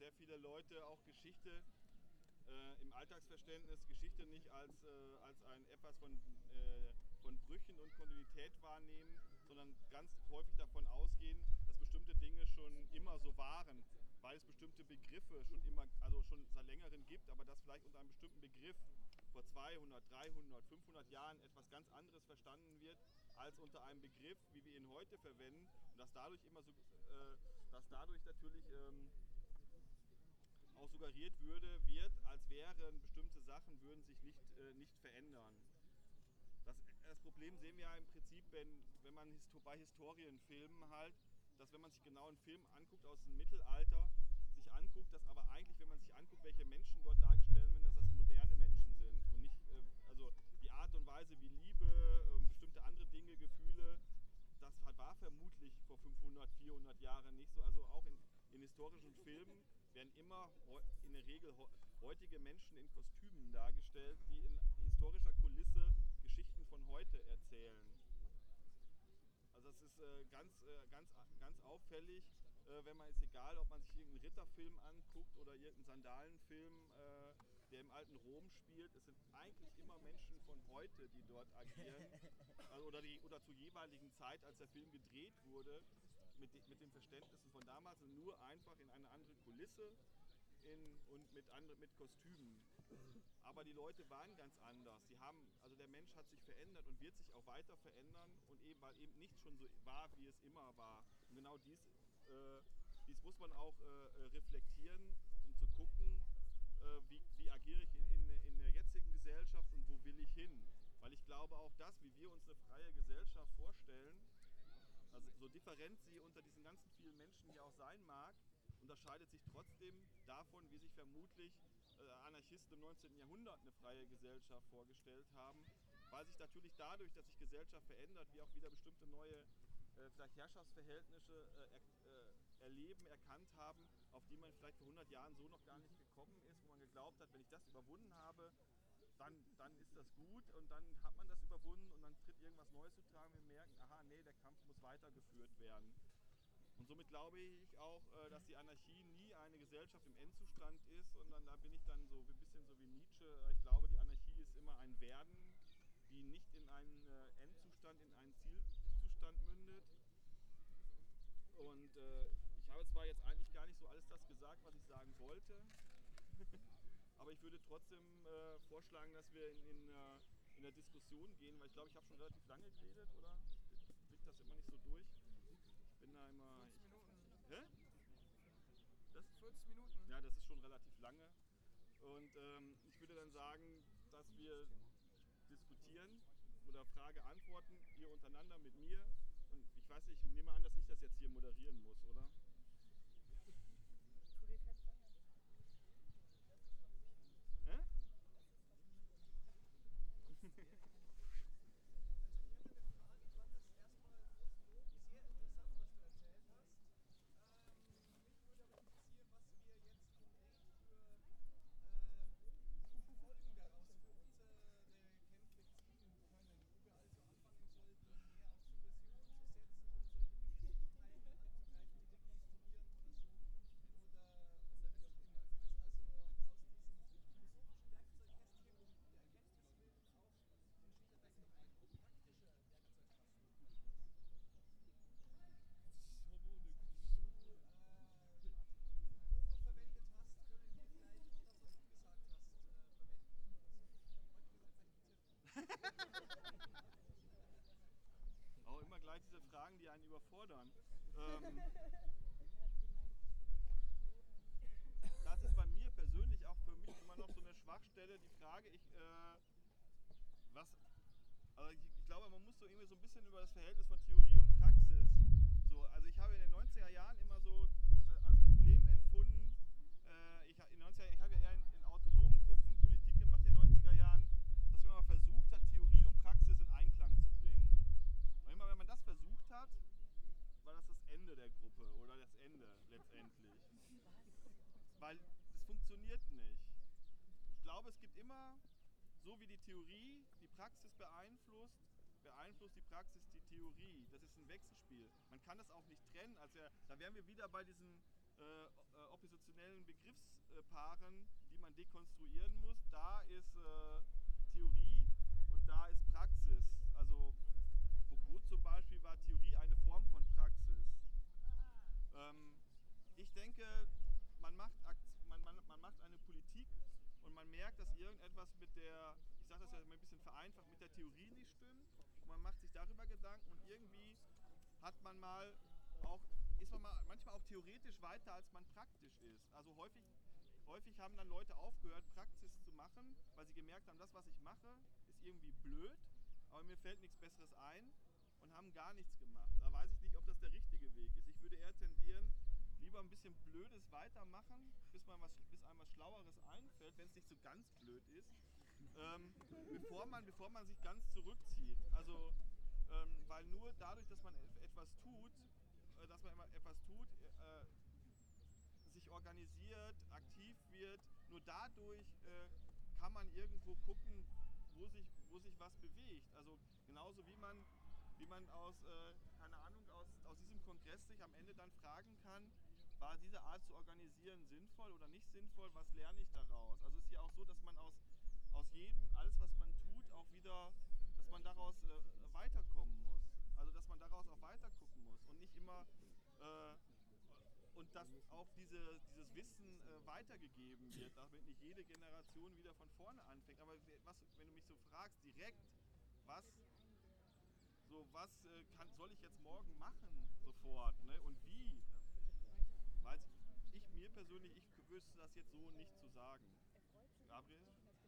sehr viele Leute auch Geschichte äh, im Alltagsverständnis, Geschichte nicht als, äh, als ein etwas von, äh, von Brüchen und Kontinuität wahrnehmen, sondern ganz häufig davon ausgehen, dass bestimmte Dinge schon immer so waren, weil es bestimmte Begriffe schon immer, also schon seit längerem gibt, aber dass vielleicht unter einem bestimmten Begriff vor zweihundert, dreihundert, fünfhundert Jahren etwas ganz anderes verstanden wird, als unter einem Begriff, wie wir ihn heute verwenden, und dass dadurch immer so, äh, dass dadurch natürlich ähm, auch suggeriert würde, wird, als wären bestimmte Sachen, würden sich nicht, äh, nicht verändern. Das, das Problem sehen wir ja im Prinzip, wenn, wenn man bei Historienfilmen halt, dass wenn man sich genau einen Film anguckt aus dem Mittelalter, sich anguckt, dass aber eigentlich, wenn man sich anguckt, welche Menschen dort dargestellt werden, dass das moderne Menschen sind und nicht, äh, also die Art und Weise, wie Liebe, äh, bestimmte andere Dinge, Gefühle, das war vermutlich vor fünfhundert, vierhundert Jahren nicht so. Also auch in, in historischen Filmen werden immer in der Regel heutige Menschen in Kostümen dargestellt, die in historischer Kulisse Geschichten von heute erzählen. Also das ist äh, ganz, äh, ganz, ganz auffällig, äh, wenn man jetzt, egal ob man sich irgendeinen Ritterfilm anguckt oder irgendeinen Sandalenfilm, äh, der im alten Rom spielt, es sind eigentlich immer Menschen von heute, die dort agieren, also, oder, die, oder zur jeweiligen Zeit, als der Film gedreht wurde, mit, de, mit den Verständnissen von damals, nur einfach in eine andere Kulisse in, und mit, andre, mit Kostümen. Aber die Leute waren ganz anders. Sie haben, also der Mensch hat sich verändert und wird sich auch weiter verändern, und eben, weil eben nichts schon so war, wie es immer war. Und genau dies, äh, dies muss man auch äh, reflektieren, um zu gucken, äh, wie, wie agiere ich in, in, in der jetzigen Gesellschaft und wo will ich hin. Weil ich glaube auch das, wie wir uns eine freie Gesellschaft vorstellen, also so different sie unter diesen ganzen vielen Menschen hier auch sein mag, unterscheidet sich trotzdem davon, wie sich vermutlich äh, Anarchisten im neunzehnten Jahrhundert eine freie Gesellschaft vorgestellt haben, weil sich natürlich dadurch, dass sich Gesellschaft verändert, wir auch wieder bestimmte neue äh, vielleicht Herrschaftsverhältnisse äh, er, äh, erleben, erkannt haben, auf die man vielleicht vor hundert Jahren so noch gar nicht gekommen ist, wo man geglaubt hat, wenn ich das überwunden habe, dann, dann ist das gut, und dann hat man das überwunden und dann tritt irgendwas Neues zu tragen. Wir merken, aha, nee, der Kampf muss weitergeführt werden. Und somit glaube ich auch, dass die Anarchie nie eine Gesellschaft im Endzustand ist, sondern da bin ich dann so ein bisschen so wie Nietzsche. Ich glaube, die Anarchie ist immer ein Werden, die nicht in einen Endzustand, in einen Zielzustand mündet. Und äh, ich habe zwar jetzt eigentlich gar nicht so alles das gesagt, was ich sagen wollte, aber ich würde trotzdem äh, vorschlagen, dass wir in, in, äh, in der Diskussion gehen, weil ich glaube, ich habe schon relativ lange geredet, oder? Ich blick das immer nicht so durch. Ich bin da immer... vierzig Minuten. Hä? Das? vierzig Minuten. Ja, das ist schon relativ lange. Und ähm, ich würde dann sagen, dass wir diskutieren oder Frage antworten, ihr untereinander mit mir. Und ich weiß nicht, ich nehme an, dass ich das jetzt hier moderieren muss, oder? Tu dir keinen Zwang an. Hä? Auch immer gleich diese Fragen, die einen überfordern. Ähm, das ist bei mir persönlich auch für mich immer noch so eine Schwachstelle, die Frage, ich, äh, was, also ich, ich glaube, man muss so irgendwie so ein bisschen über das Verhältnis von Theorie und Praxis, so, also ich habe in den neunziger Jahren immer so als Problem empfunden, äh, ich, in den neunziger Jahren, ich habe ja eher in, in autonomen Gruppen Politik gemacht in den neunziger Jahren, dass man mal versucht hat, Theorie und Praxis in Einklang zu bringen. Und immer wenn man das versucht hat, war das das Ende der Gruppe oder das Ende letztendlich. Weil es funktioniert nicht. Ich glaube, es gibt immer, so wie die Theorie die Praxis beeinflusst, beeinflusst die Praxis die Theorie. Das ist ein Wechselspiel. Man kann das auch nicht trennen. Also da wären wir wieder bei diesem, äh, äh, oppositionellen Begriffspaaren, die man dekonstruieren muss. Da ist äh, Theorie und da ist Praxis. Also Foucault zum Beispiel war Theorie eine Form von Praxis. Ähm, ich denke, man macht, man, man, man macht eine Politik und man merkt, dass irgendetwas mit der, ich sage das ja mal ein bisschen vereinfacht, mit der Theorie nicht stimmt. Und man macht sich darüber Gedanken und irgendwie hat man mal auch, ist man mal manchmal auch theoretisch weiter, als man praktisch ist. Also häufig, häufig haben dann Leute aufgehört, Praxis zu machen, weil sie gemerkt haben, das, was ich mache, ist irgendwie blöd, aber mir fällt nichts Besseres ein und haben gar nichts gemacht. Da weiß ich nicht, ob das der richtige Weg ist. Ich würde eher tendieren, lieber ein bisschen Blödes weitermachen, bis, man was, bis einem was Schlaueres einfällt, wenn es nicht so ganz blöd ist, ähm, bevor, man, bevor man sich ganz zurückzieht. Also, ähm, weil nur dadurch, dass man etwas tut, äh, dass man etwas tut, äh, sich organisiert, aktiv wird, nur dadurch äh, kann man irgendwo gucken, wo sich, wo sich was bewegt. Also genauso wie man, wie man aus, äh, keine Ahnung, aus, aus diesem Kongress sich am Ende dann fragen kann, war diese Art zu organisieren sinnvoll oder nicht sinnvoll, was lerne ich daraus? Also es ist ja auch so, dass man aus, aus jedem, alles was man tut, auch wieder, dass man daraus äh, weiterkommen muss. Also dass man daraus auch weitergucken muss und nicht immer, äh, und dass auch diese, dieses Wissen äh, weitergegeben wird, damit nicht jede Generation wieder von vorne anfängt. Aber was, wenn du mich so fragst, direkt, was, so was äh, kann, soll ich jetzt morgen machen, sofort, ne? Und wie? Weiß ich mir persönlich, ich wüsste das jetzt so nicht zu sagen. Gabriel?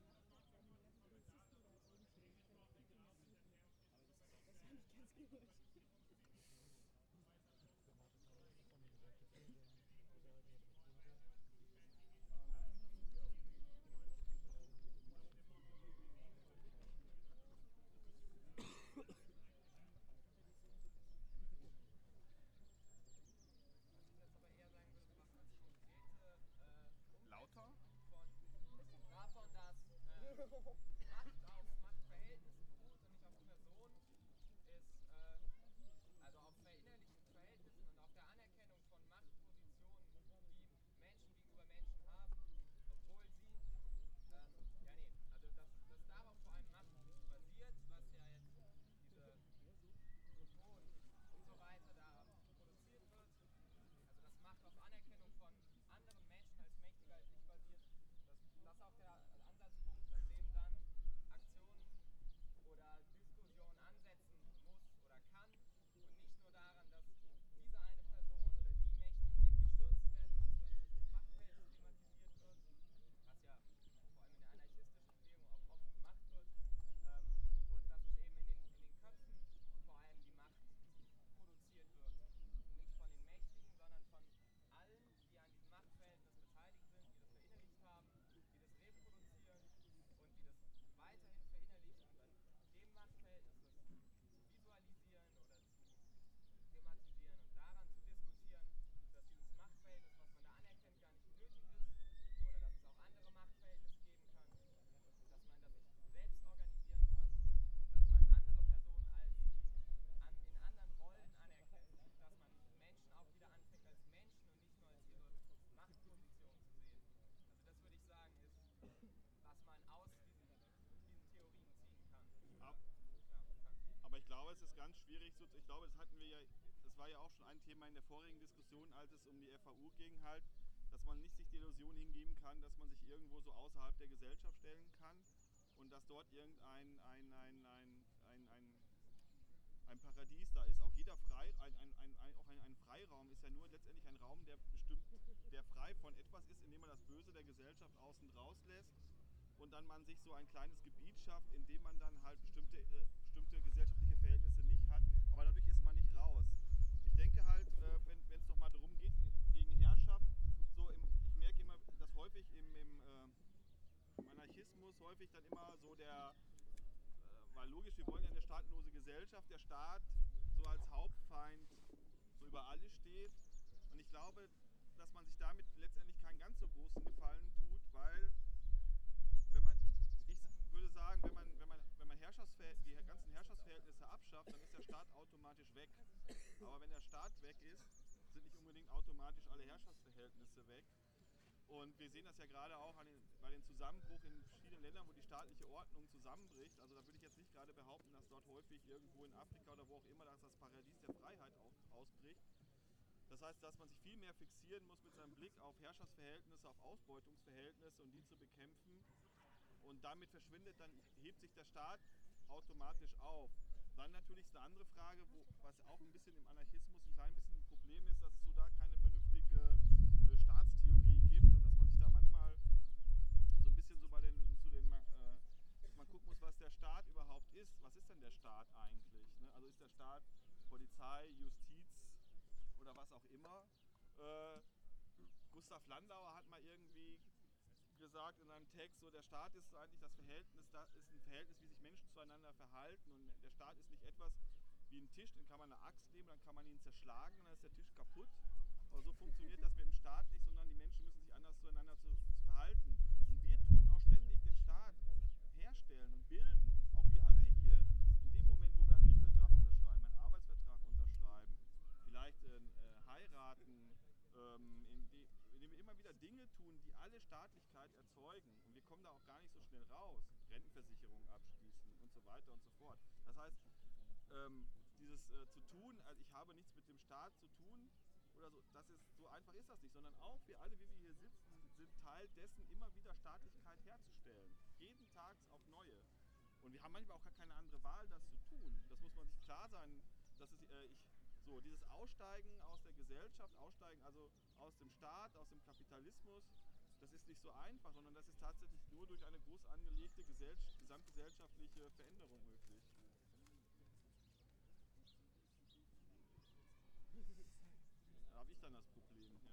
Lauter? Davon, dass äh, Macht auf Machtverhältnissen beruht und nicht auf Person, ist äh, also auf verinnerlichten Verhältnissen und auf der Anerkennung von Machtpositionen, die Menschen gegenüber Menschen haben, obwohl sie, ähm, ja nee, also dass, dass darauf vor allem Macht basiert, was ja jetzt diese Foucault und so weiter da produziert wird, also dass Macht auf Anerkennung von anderen Menschen als mächtiger als ich basiert, dass das auch der Ansatzpunkt, an dem dann Aktionen oder Diskussion ansetzen muss oder kann und nicht nur daran, dass diese eine Person oder die Mächtigen eben gestürzt werden müssen, sondern dass das Machtverhältnis thematisiert wird, was ja vor allem in der anarchistischen Bewegung auch oft gemacht wird, ähm, und dass es eben in den, in den Köpfen vor allem die Macht produziert wird. Nicht von den Mächtigen, sondern von allen, die an diesem Machtverhältnis beteiligt sind, die das verinnerlicht haben, die das reproduzieren und die das weiterhin verinnerlichen und an dem Machtverhältnis das zu visualisieren oder zu thematisieren und daran zu diskutieren, dass dieses Machtverhältnis, was man da anerkennt, gar nicht nötig ist oder dass es auch andere Machtverhältnisse geben kann, dass man das sich selbst organisieren kann und dass man andere Personen als an, in anderen Rollen anerkennt, dass man Menschen auch wieder anfängt als Menschen und nicht nur als ihre Machtposition zu sehen. Also das würde ich sagen, ist, was man aus diesen, diesen Theorien ziehen kann. Ab, Ja, kann. aber ich glaube, es ist ganz schwierig, so, ich glaube, das hatten wir ja, das war ja auch schon ein Thema in der vorigen Diskussion, als es um die F A U ging halt, dass man nicht sich die Illusion hingeben kann, dass man sich irgendwo so außerhalb der Gesellschaft stellen kann und dass dort irgendein ein, ein, ein, ein, ein, ein Paradies da ist. Auch jeder Frei, ein, ein, ein, ein, auch ein, ein Freiraum ist ja nur letztendlich ein Raum, der bestimmt, der frei von etwas ist, indem man das Böse der Gesellschaft außen rauslässt und dann man sich so ein kleines Gebiet schafft, in dem man dann halt bestimmte, äh, bestimmte gesellschaftliche Verhältnisse nicht hat, aber dadurch ist man nicht raus. Ich denke halt, äh, wenn es doch mal darum geht, gegen Herrschaft, so im, ich merke immer, dass häufig im, im, äh, im Anarchismus häufig dann immer so der, äh, weil logisch, wir wollen ja eine staatenlose Gesellschaft, der Staat so als Hauptfeind so über alles steht und ich glaube, dass man sich damit letztendlich keinen ganz so großen Gefallen tut, weil wenn man, ich würde sagen, wenn man, wenn man, wenn man Herrschaftsverhält- die ganzen Herrschaftsverhältnisse abschafft, dann ist der Staat automatisch weg. Aber wenn der Staat weg ist, sind nicht unbedingt automatisch alle Herrschaftsverhältnisse weg. Und wir sehen das ja gerade auch an den, bei dem Zusammenbruch in verschiedenen Ländern, wo die staatliche Ordnung zusammenbricht. Also da würde ich jetzt nicht gerade behaupten, dass dort häufig irgendwo in Afrika oder wo auch immer, dass das Paradies der Freiheit auf, ausbricht. Das heißt, dass man sich viel mehr fixieren muss mit seinem Blick auf Herrschaftsverhältnisse, auf Ausbeutungsverhältnisse und die zu bekämpfen. Und damit verschwindet, dann hebt sich der Staat automatisch auf. Dann natürlich ist eine andere Frage, wo, was auch ein bisschen im Anarchismus ein klein bisschen ein Problem ist, dass es so da keine vernünftige äh, Staatstheorie gibt und dass man sich da manchmal so ein bisschen so bei den, zu den, äh, dass man gucken muss, was der Staat überhaupt ist. Was ist denn der Staat eigentlich? Ne? Also ist der Staat Polizei, Justiz oder was auch immer? Äh, Gustav Landauer hat mal irgendwie gesagt in einem Text, so der Staat ist eigentlich das Verhältnis, das ist ein Verhältnis, wie sich Menschen zueinander verhalten und der Staat ist nicht etwas wie ein Tisch, den kann man eine Axt nehmen, dann kann man ihn zerschlagen und dann ist der Tisch kaputt. Aber so funktioniert das mit dem Staat nicht, sondern die Menschen müssen sich anders zueinander zu, zu verhalten. Und wir tun auch ständig den Staat herstellen und bilden, auch wir alle hier. In dem Moment, wo wir einen Mietvertrag unterschreiben, einen Arbeitsvertrag unterschreiben, vielleicht äh, äh, heiraten, ähm, in de, indem wir immer wieder Dinge tun, die alle Staatlichkeit erzeugen. Und wir kommen da auch gar nicht so schnell raus. Rentenversicherungen abschließen und so weiter und so fort. Das heißt, ähm, dieses äh, zu tun, also ich habe nichts mit dem Staat zu tun oder so, das ist, so einfach ist das nicht, sondern auch wir alle, wie wir hier sitzen, sind Teil dessen, immer wieder Staatlichkeit herzustellen. Jeden Tag auf neue. Und wir haben manchmal auch gar keine andere Wahl, das zu tun. Das muss man sich klar sein, dass es, äh, ich, so, dieses Aussteigen aus der Gesellschaft, Aussteigen also aus dem Staat, aus dem Kapitalismus, das ist nicht so einfach, sondern das ist tatsächlich nur durch eine groß angelegte gesell- gesamtgesellschaftliche Veränderung möglich. Da habe ich dann das Problem, ja.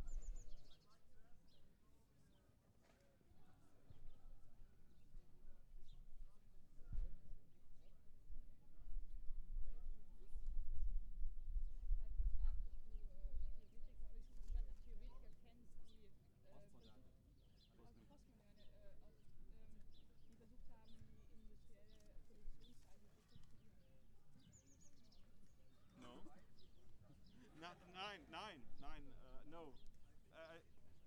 Na, nein, nein, nein, uh, no. Uh,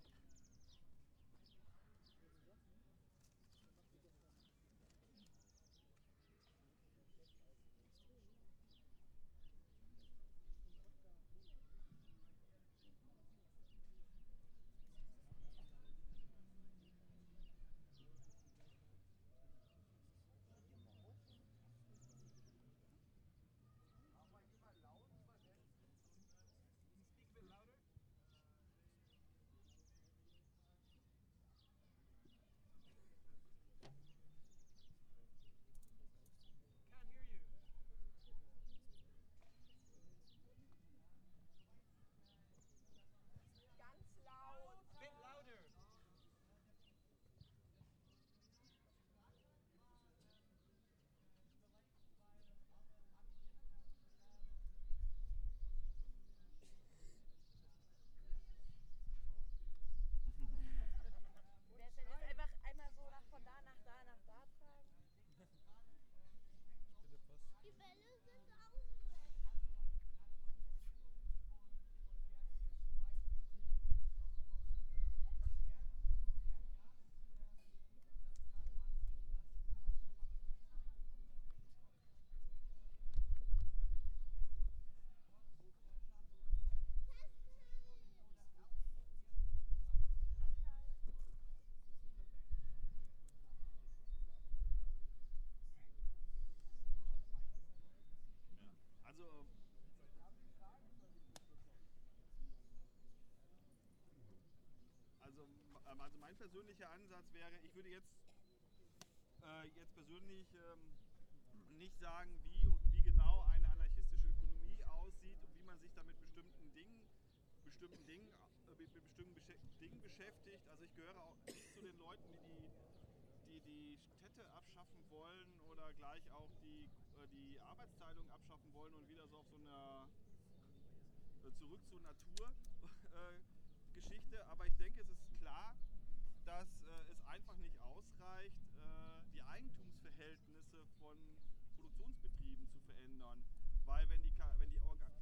Wer soll jetzt einfach einmal so nach, von da nach da nach da tragen? Die Bälle sind auch weg. Also, also, ähm, also mein persönlicher Ansatz wäre, ich würde jetzt, äh, jetzt persönlich ähm, nicht sagen, wie, wie genau eine anarchistische Ökonomie aussieht und wie man sich da mit bestimmten Dingen, bestimmten Dingen, äh, mit bestimmten Beschä- Dingen beschäftigt. Also ich gehöre auch nicht zu den Leuten, die die, die die Städte abschaffen wollen oder gleich auch die, äh, die Arbeitsteilung abschaffen wollen und wieder so auf so eine äh, zurück zur Natur äh, Geschichte. Aber ich denke, es ist klar, dass äh, es einfach nicht ausreicht, äh, die Eigentumsverhältnisse von Produktionsbetrieben zu verändern. Weil wenn die, Ka- wenn die Orga- Arbeitsorganisation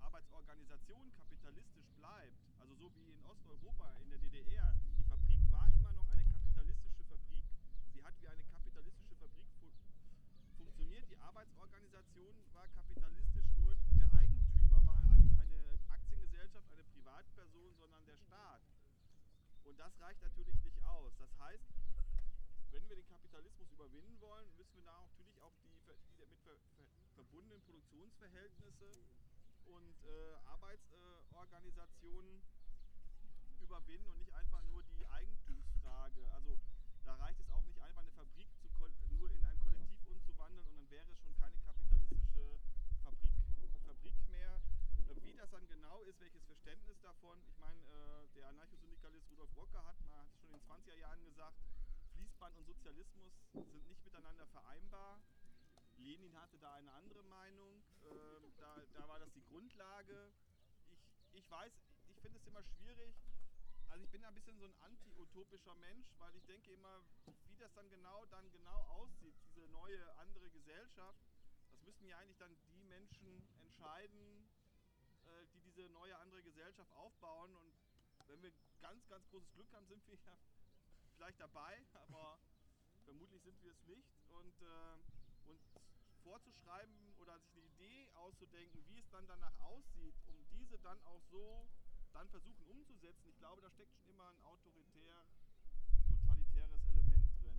Organisation kapitalistisch bleibt, also so wie in Osteuropa, in der D D R, die Fabrik war immer noch eine kapitalistische Fabrik, sie hat wie eine kapitalistische Fabrik fu funktioniert, die Arbeitsorganisation war kapitalistisch, nur der Eigentümer war halt nicht eine Aktiengesellschaft, eine Privatperson, sondern der Staat. Und das reicht natürlich nicht aus. Das heißt, wenn wir den Kapitalismus überwinden wollen, müssen wir da natürlich auch die, die damit ver, ver, verbundenen Produktionsverhältnisse und äh, Arbeitsorganisationen äh, überwinden und nicht einfach nur die Eigentumsfrage. Also da reicht es auch nicht einfach eine Fabrik zu, nur in ein Kollektiv umzuwandeln und dann wäre es schon keine kapitalistische Fabrik, Fabrik mehr. Äh, wie das dann genau ist, welches Verständnis davon, ich meine, äh, der Anarchosyndikalist Rudolf Rocker hat mal hat schon in den zwanziger Jahren gesagt, Fließband und Sozialismus sind nicht miteinander vereinbar. Lenin hatte da eine andere Meinung, äh, da, da war das die Grundlage. Ich, ich weiß, ich finde es immer schwierig, also ich bin ein bisschen so ein anti-utopischer Mensch, weil ich denke immer, wie das dann genau, dann genau aussieht, diese neue, andere Gesellschaft, das müssen ja eigentlich dann die Menschen entscheiden, äh, die diese neue, andere Gesellschaft aufbauen und wenn wir ganz, ganz großes Glück haben, sind wir ja vielleicht dabei, aber vermutlich sind wir es nicht und, äh, und vorzuschreiben oder sich eine Idee auszudenken, wie es dann danach aussieht, um diese dann auch so dann versuchen umzusetzen, ich glaube, da steckt schon immer ein autoritär, totalitäres Element drin.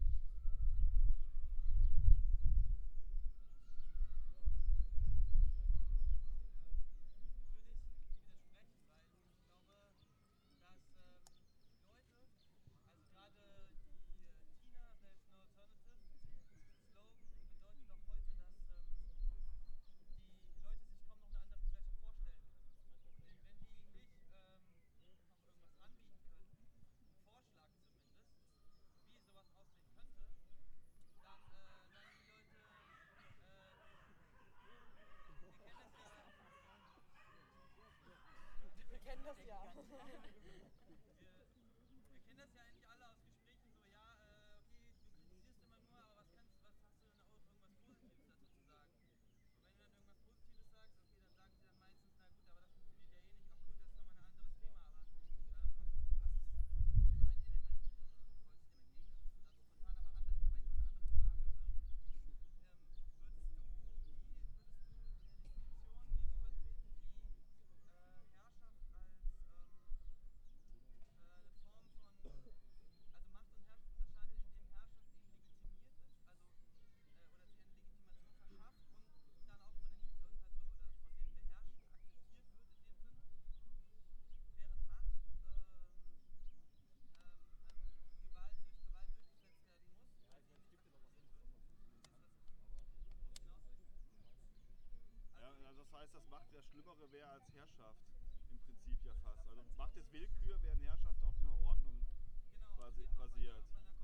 Das heißt, das Macht das Schlimmere wäre als Herrschaft, im Prinzip ja fast. Also Macht ist Willkür, während Herrschaft auf einer Ordnung basi basiert.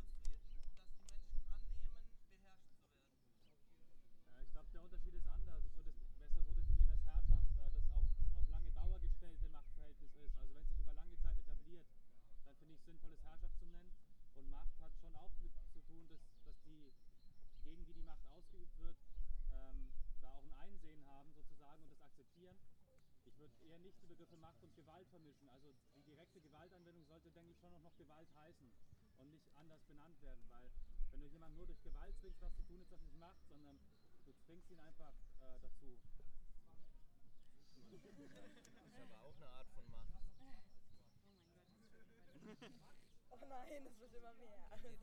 Ich glaube, der Unterschied ist anders. Ich würde es besser so definieren, dass Herrschaft äh, das auf, auf lange Dauer gestellte Machtverhältnis ist. Also wenn es sich über lange Zeit etabliert, dann finde ich es sinnvoll, es Herrschaft zu nennen. Und Macht hat schon auch mit zu tun, dass, dass die, gegen die die Macht ausgeübt wird, ähm, da auch ein Einsehen haben sozusagen und das akzeptieren. Ich würde eher nicht die Begriffe Macht und Gewalt vermischen. Also die direkte Gewaltanwendung sollte, denke ich, schon auch noch Gewalt heißen und nicht anders benannt werden, weil wenn du jemanden nur durch Gewalt zwingst, was zu tun, ist das nicht Macht, sondern du zwingst ihn einfach äh, dazu. Das ist aber auch eine Art von Macht. Oh nein, es wird immer mehr.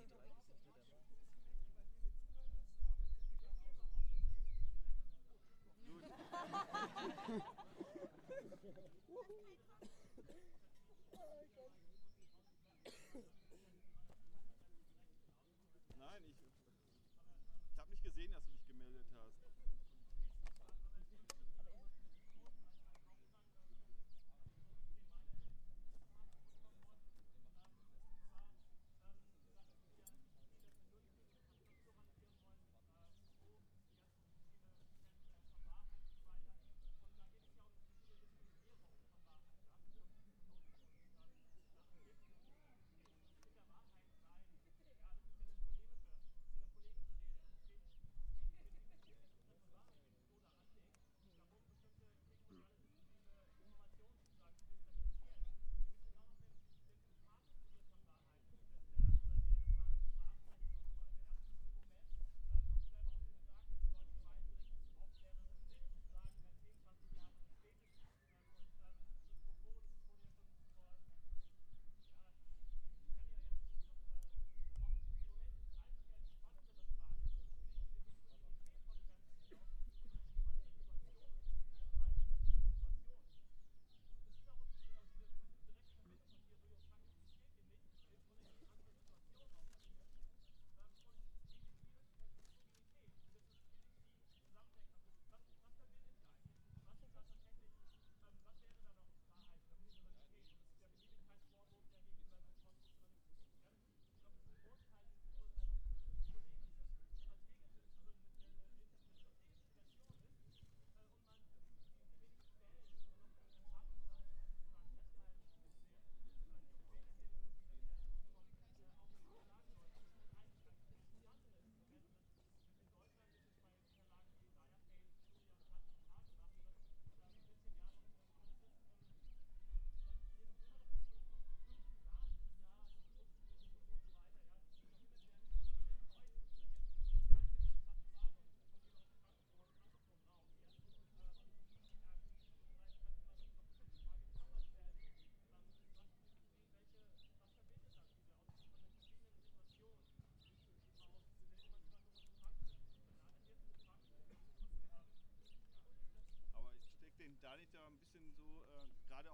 Nein, ich, ich habe nicht gesehen, dass du dich gemeldet hast.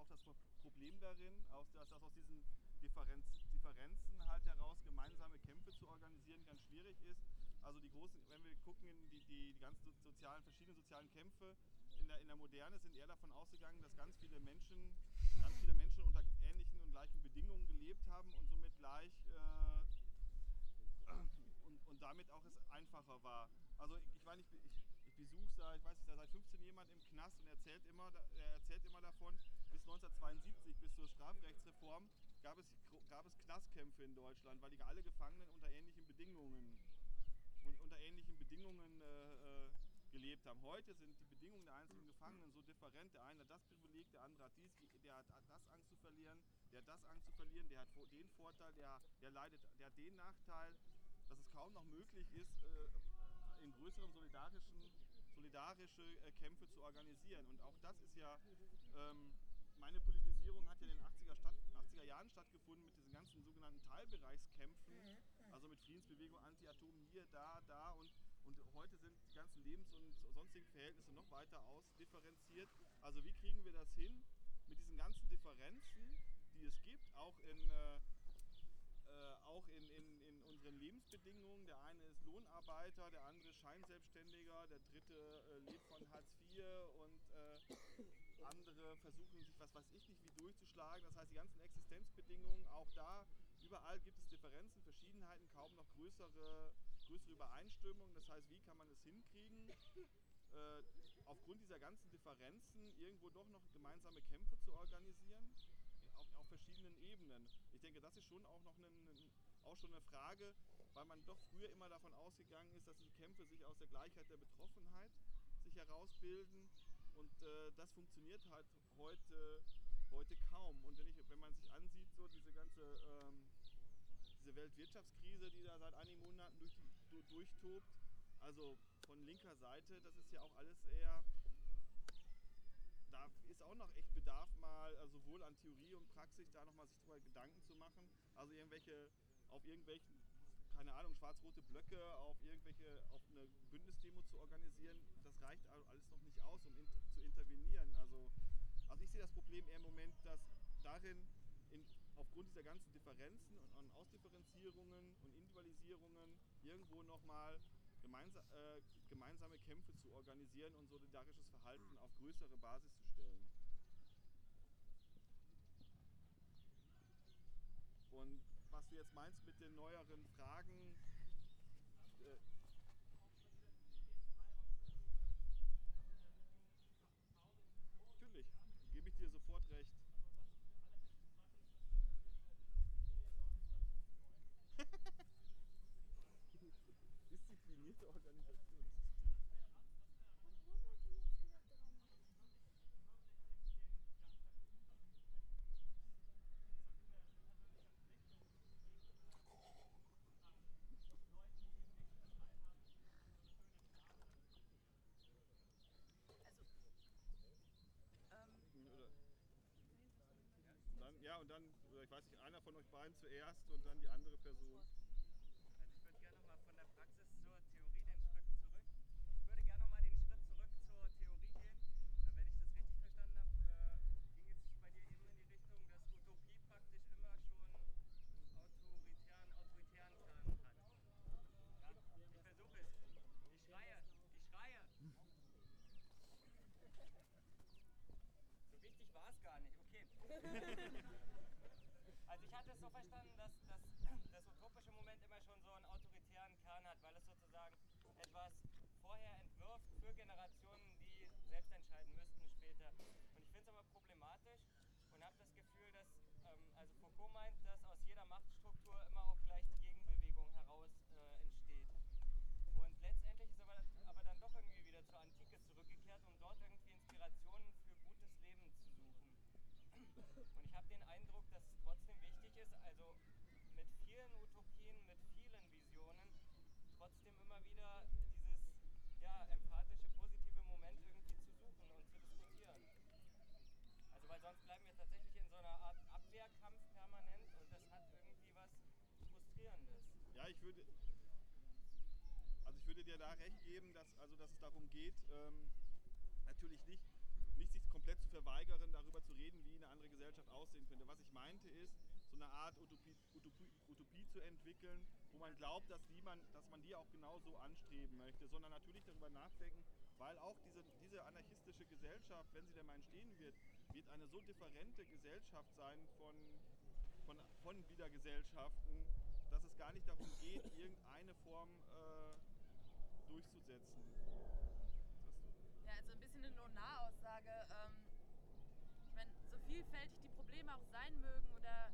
das Problem darin, dass, dass aus diesen Differenz, Differenzen halt heraus gemeinsame Kämpfe zu organisieren ganz schwierig ist. Also die großen, wenn wir gucken, in die, die, die ganzen sozialen, verschiedenen sozialen Kämpfe in der, in der Moderne sind eher davon ausgegangen, dass ganz viele Menschen, ganz viele Menschen unter ähnlichen und gleichen Bedingungen gelebt haben und somit gleich äh, und, und damit auch es einfacher war. Also ich meine, ich, ich, ich besuche seit, ich weiß nicht, seit fünfzehn jemand im Knast und erzählt immer, er erzählt immer davon, bis neunzehnhundertzweiundsiebzig, bis zur Strafrechtsreform, gab es, gab es Knastkämpfe in Deutschland, weil die alle Gefangenen unter ähnlichen Bedingungen und unter ähnlichen Bedingungen äh, äh, gelebt haben. Heute sind die Bedingungen der einzelnen Gefangenen so different. Der eine hat das Privileg, der andere hat dies, der hat das Angst zu verlieren, der hat das Angst zu verlieren, der hat den Vorteil, der, der leidet, der hat den Nachteil, dass es kaum noch möglich ist, äh, in größeren solidarischen, solidarische äh, Kämpfe zu organisieren. Und auch das ist ja, ähm, meine Politisierung hat ja in den achtziger, Stadt, achtziger Jahren stattgefunden mit diesen ganzen sogenannten Teilbereichskämpfen, also mit Friedensbewegung, Anti-Atom hier, da, da und, und heute sind die ganzen Lebens- und sonstigen Verhältnisse noch weiter ausdifferenziert. Also wie kriegen wir das hin, mit diesen ganzen Differenzen, die es gibt, auch in, äh, äh, auch in, in, in unseren Lebensbedingungen. Der eine ist Lohnarbeiter, der andere ist Scheinselbstständiger, der dritte äh, lebt von Hartz vier und äh, andere versuchen sich, was weiß ich nicht, wie durchzuschlagen. Das heißt, die ganzen Existenzbedingungen, auch da, überall gibt es Differenzen, Verschiedenheiten, kaum noch größere, größere Übereinstimmungen. Das heißt, wie kann man es hinkriegen, äh, aufgrund dieser ganzen Differenzen irgendwo doch noch gemeinsame Kämpfe zu organisieren, auf, auf verschiedenen Ebenen. Ich denke, das ist schon auch noch eine, auch schon eine Frage, weil man doch früher immer davon ausgegangen ist, dass die Kämpfe sich aus der Gleichheit der Betroffenheit sich herausbilden. Und äh, das funktioniert halt heute, heute kaum. Und wenn, ich, wenn man sich ansieht, so diese ganze ähm, diese Weltwirtschaftskrise, die da seit einigen Monaten durch die, du, durchtobt, also von linker Seite, das ist ja auch alles eher, da ist auch noch echt Bedarf mal, also sowohl an Theorie und Praxis, da nochmal sich darüber Gedanken zu machen. Also irgendwelche, auf irgendwelchen, keine Ahnung, schwarz-rote Blöcke, auf irgendwelche, auf eine Bündnisdemo zu organisieren, das reicht alles noch nicht aus, um in, zu intervenieren. Also, also ich sehe das Problem eher im Moment, dass darin, in, aufgrund dieser ganzen Differenzen und, und Ausdifferenzierungen und Individualisierungen irgendwo nochmal gemeinsa äh, gemeinsame Kämpfe zu organisieren und solidarisches Verhalten auf größere Basis zu stellen. Und was du jetzt meinst mit den neueren Fragen, äh, natürlich, gebe ich dir sofort recht. Disziplinierte Organisation. Dann, ja, und dann, ich weiß nicht, einer von euch beiden zuerst und dann die andere Person. Also ich würde gerne nochmal von der Praxis zur Theorie den Schritt zurück. Ich würde gerne nochmal den Schritt zurück zur Theorie gehen. Wenn ich das richtig verstanden habe, ging es bei dir eben in die Richtung, dass Utopie praktisch immer schon autoritären, autoritären Kern hat. Ja, ich versuche es. Ich schreie, ich schreie. So wichtig war es gar nicht, okay. Also ich hatte es so verstanden, dass, dass das utopische Moment immer schon so einen autoritären Kern hat, weil es sozusagen etwas vorher entwirft für Generationen, die selbst entscheiden müssten später. Und ich finde es aber problematisch und habe das Gefühl, dass, ähm, also Foucault meint, dass aus jeder Machtstruktur immer auch gleich die Gegenbewegung heraus äh, entsteht. Und letztendlich ist aber, aber dann doch irgendwie wieder zur Antike zurückgekehrt, um dort irgendwie Inspirationen für gutes Leben zu suchen. Und ich habe den Eindruck, dass es trotzdem wichtig ist, also mit vielen Utopien, mit vielen Visionen, trotzdem immer wieder dieses ja, empathische, positive Moment irgendwie zu suchen und zu diskutieren. Also weil sonst bleiben wir tatsächlich in so einer Art Abwehrkampf permanent und das hat irgendwie was Frustrierendes. Ja, ich würde, also ich würde dir da recht geben, dass, also dass es darum geht, ähm, natürlich nicht, nicht nicht sich komplett zu verweigern, darüber zu reden, wie eine andere Gesellschaft aussehen könnte. Was ich meinte ist, so eine Art Utopie, Utopie, Utopie zu entwickeln, wo man glaubt, dass, die man, dass man die auch genauso anstreben möchte, sondern natürlich darüber nachdenken, weil auch diese, diese anarchistische Gesellschaft, wenn sie denn mal entstehen wird, wird eine so differente Gesellschaft sein von, von, von Wiedergesellschaften, dass es gar nicht darum geht, irgendeine Form äh, durchzusetzen. Ja, also ein bisschen eine No-Nah-Aussage. Ähm, ich meine, so vielfältig die Probleme auch sein mögen oder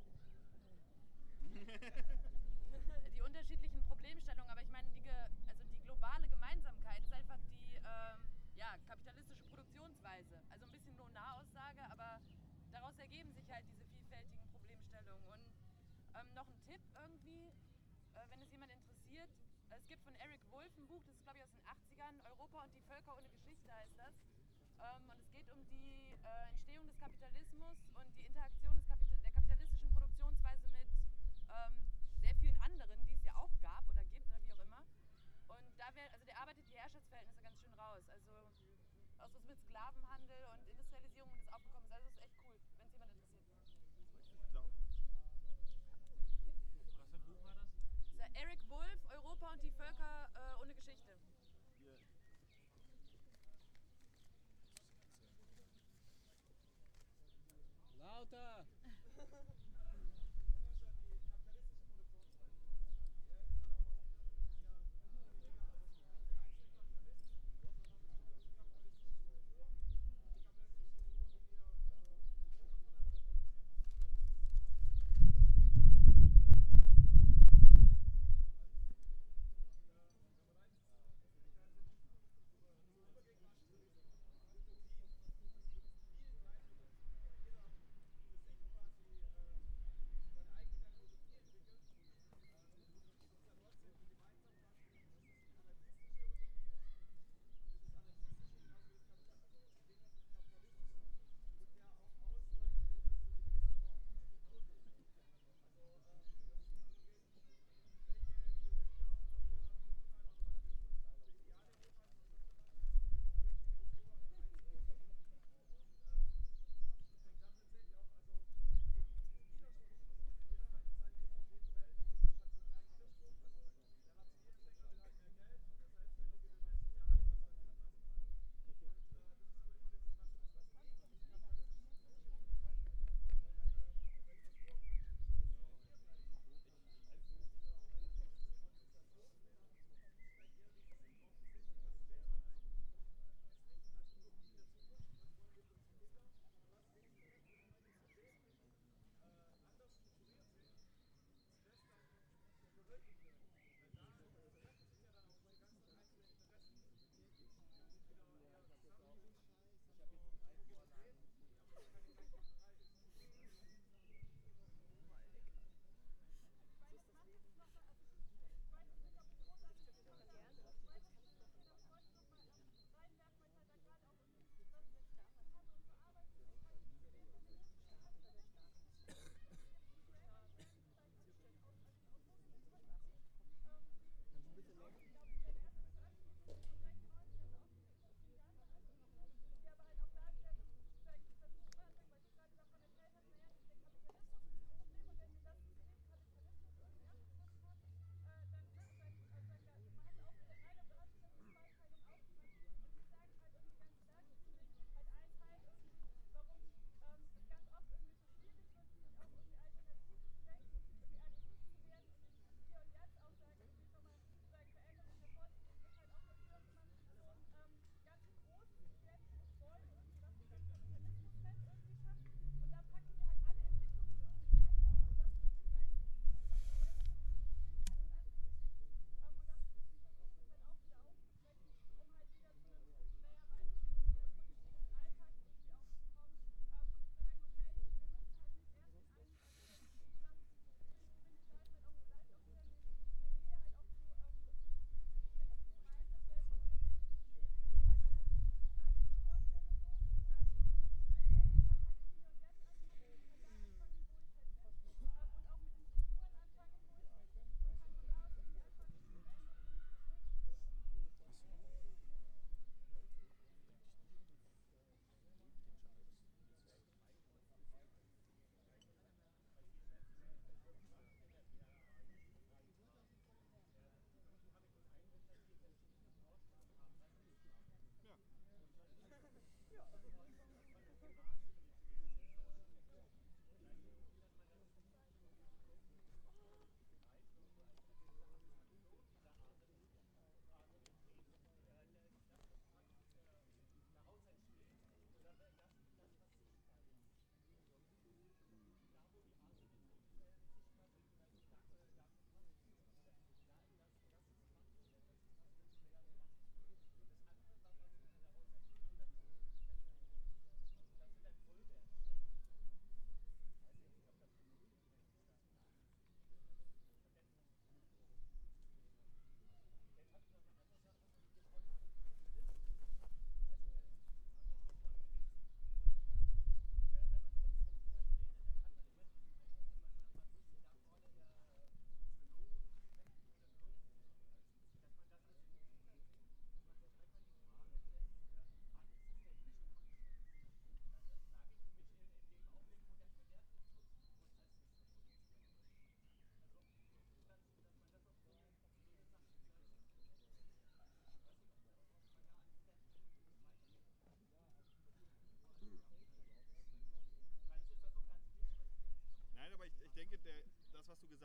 die unterschiedlichen Problemstellungen, aber ich meine, die, also die globale Gemeinsamkeit ist einfach die ähm, ja, kapitalistische Produktionsweise. Also ein bisschen No-Nah-Aussage, aber daraus ergeben sich halt diese vielfältigen Problemstellungen. Und ähm, noch ein Tipp irgendwie, äh, wenn es jemand interessiert, es gibt von Eric Wolf ein Buch, das ist glaube ich aus den achtzigern, Europa und die Völker ohne Geschichte heißt das. Ähm, und es geht um die äh, Entstehung des Kapitalismus und die Interaktion des Kapital der kapitalistischen Produktionsweise mit ähm, sehr vielen anderen, die es ja auch gab oder gibt oder wie auch immer. Und da wär, also der arbeitet die Herrschaftsverhältnisse ganz schön raus. Also auch so mit Sklavenhandel und Industrialisierung und das aufgekommen ist. Also das ist echt cool, wenn es jemand interessiert. Ich glaube. Was für ein Buch war das? Das ist Eric Wolf, Europa und die Völker äh, ohne Geschichte. Wir Lauter!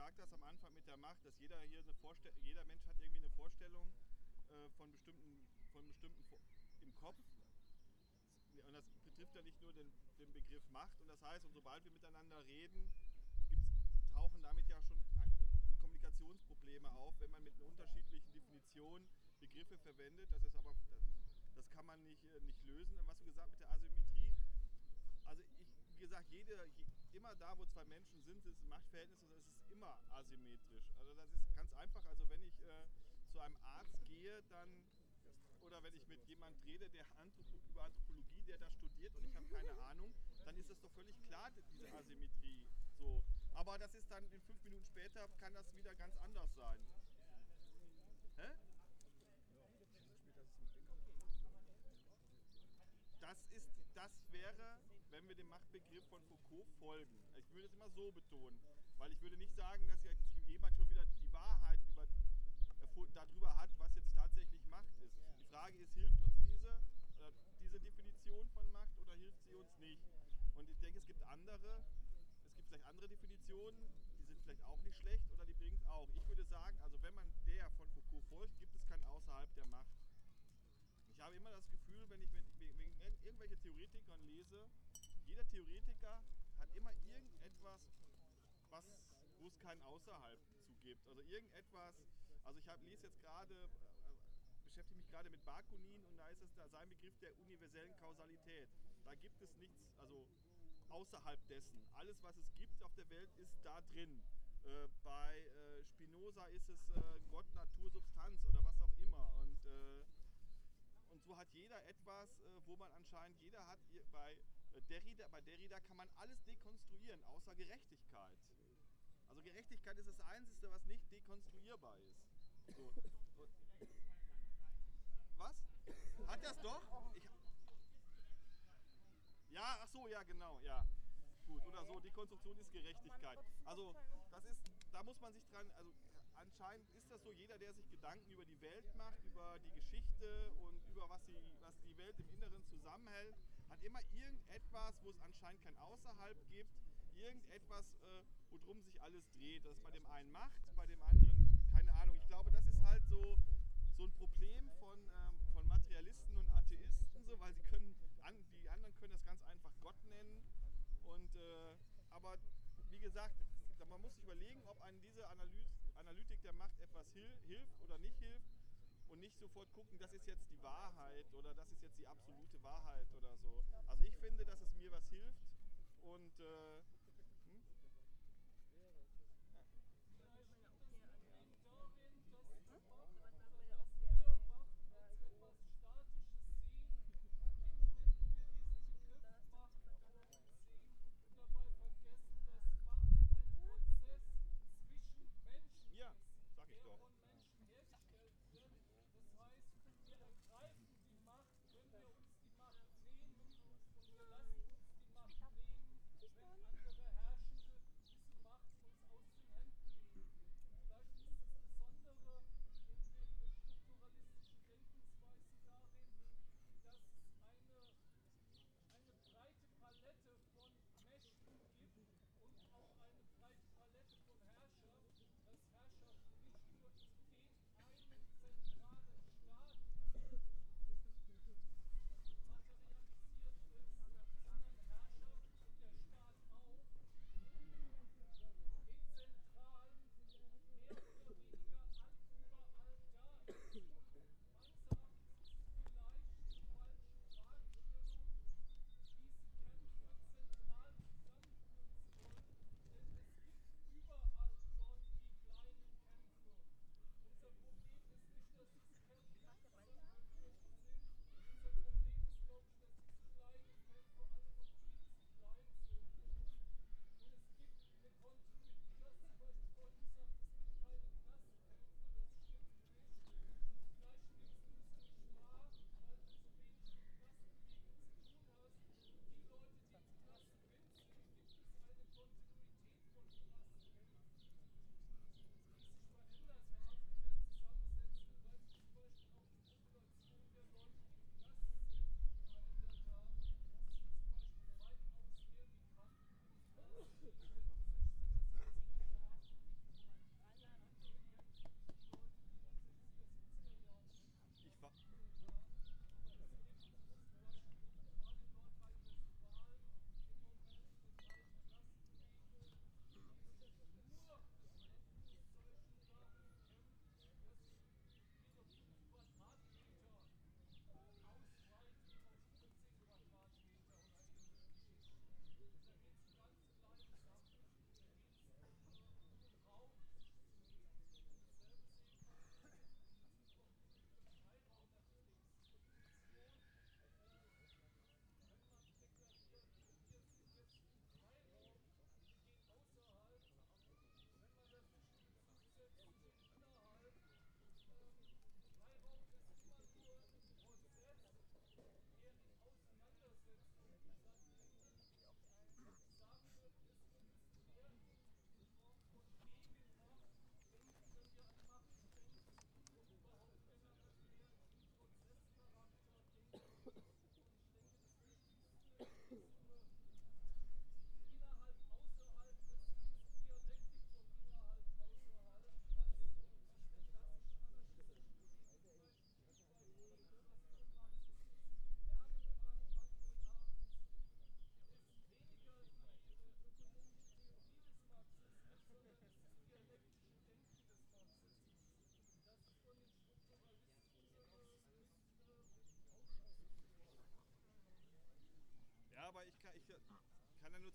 gesagt hast am Anfang mit der Macht, dass jeder hier eine Vorstellung, jeder Mensch hat irgendwie eine Vorstellung äh, von bestimmten, von bestimmten Vor- im Kopf. Und das betrifft ja nicht nur den, den Begriff Macht. Und das heißt, und sobald wir miteinander reden, gibt's, tauchen damit ja schon Kommunikationsprobleme auf, wenn man mit einer unterschiedlichen Definition Begriffe verwendet. Das ist aber, das kann man nicht, nicht lösen. Und was du gesagt hast mit der Asymmetrie, also ich, wie gesagt, jede, je, immer da, wo zwei Menschen sind, ist ein Machtverhältnis und es ist immer asymmetrisch. Also das ist ganz einfach. Also wenn ich äh, zu einem Arzt gehe, dann oder wenn ich mit jemandem rede, der Anthropo- über Anthropologie, der da studiert und ich habe keine Ahnung, dann ist das doch völlig klar, diese Asymmetrie. So. Aber das ist dann in fünf Minuten später, kann das wieder ganz anders sein. Hä? Das ist, das wäre, wenn wir dem Machtbegriff von Foucault folgen. Ich würde es immer so betonen, weil ich würde nicht sagen, dass jetzt jemand schon wieder die Wahrheit über, darüber hat, was jetzt tatsächlich Macht ist. Die Frage ist, hilft uns diese, äh, diese Definition von Macht oder hilft sie uns nicht? Und ich denke, es gibt andere, es gibt vielleicht andere Definitionen, die sind vielleicht auch nicht schlecht oder die bringen es auch. Ich würde sagen, also wenn man der von Foucault folgt, gibt es kein Außerhalb der Macht. Ich habe immer das Gefühl, wenn ich mit wegen irgendwelche Theoretikern lese, jeder Theoretiker hat immer irgendetwas, was, wo es kein Außerhalb zu gibt. Also irgendetwas, also ich hab, lese jetzt gerade, äh, beschäftige mich gerade mit Bakunin und da ist es da sein Begriff der universellen Kausalität. Da gibt es nichts, also außerhalb dessen. Alles, was es gibt auf der Welt, ist da drin. Äh, bei äh, Spinoza ist es äh, Gott, Natur, Substanz oder was auch immer. Und äh, Und so hat jeder etwas, äh, wo man anscheinend, jeder hat bei äh, Derrida, bei Derrida kann man alles dekonstruieren, außer Gerechtigkeit. Also Gerechtigkeit ist das Einzige, was nicht dekonstruierbar ist. So. Was? Hat das doch? Ich, ja, ach so, ja genau, ja. Gut, oder so, Dekonstruktion ist Gerechtigkeit. Also das ist, da muss man sich dran, also anscheinend ist das so, jeder, der sich Gedanken über die Welt macht, über die Geschichte und über was die, was die Welt im Inneren zusammenhält, hat immer irgendetwas, wo es anscheinend kein Außerhalb gibt, irgendetwas, äh, worum sich alles dreht. Das bei dem einen Macht, bei dem anderen, keine Ahnung. Ich glaube, das ist halt so, so ein Problem von, ähm, von Materialisten und Atheisten, so, weil sie können, an, die anderen können das ganz einfach Gott nennen. Und, äh, aber wie gesagt, man muss sich überlegen, ob einem diese Analyse, Analytik der Macht etwas hil hilft oder nicht hilft und nicht sofort gucken, das ist jetzt die Wahrheit oder das ist jetzt die absolute Wahrheit oder so. Also ich finde, dass es mir was hilft und äh, hm? Ja, sag ich doch.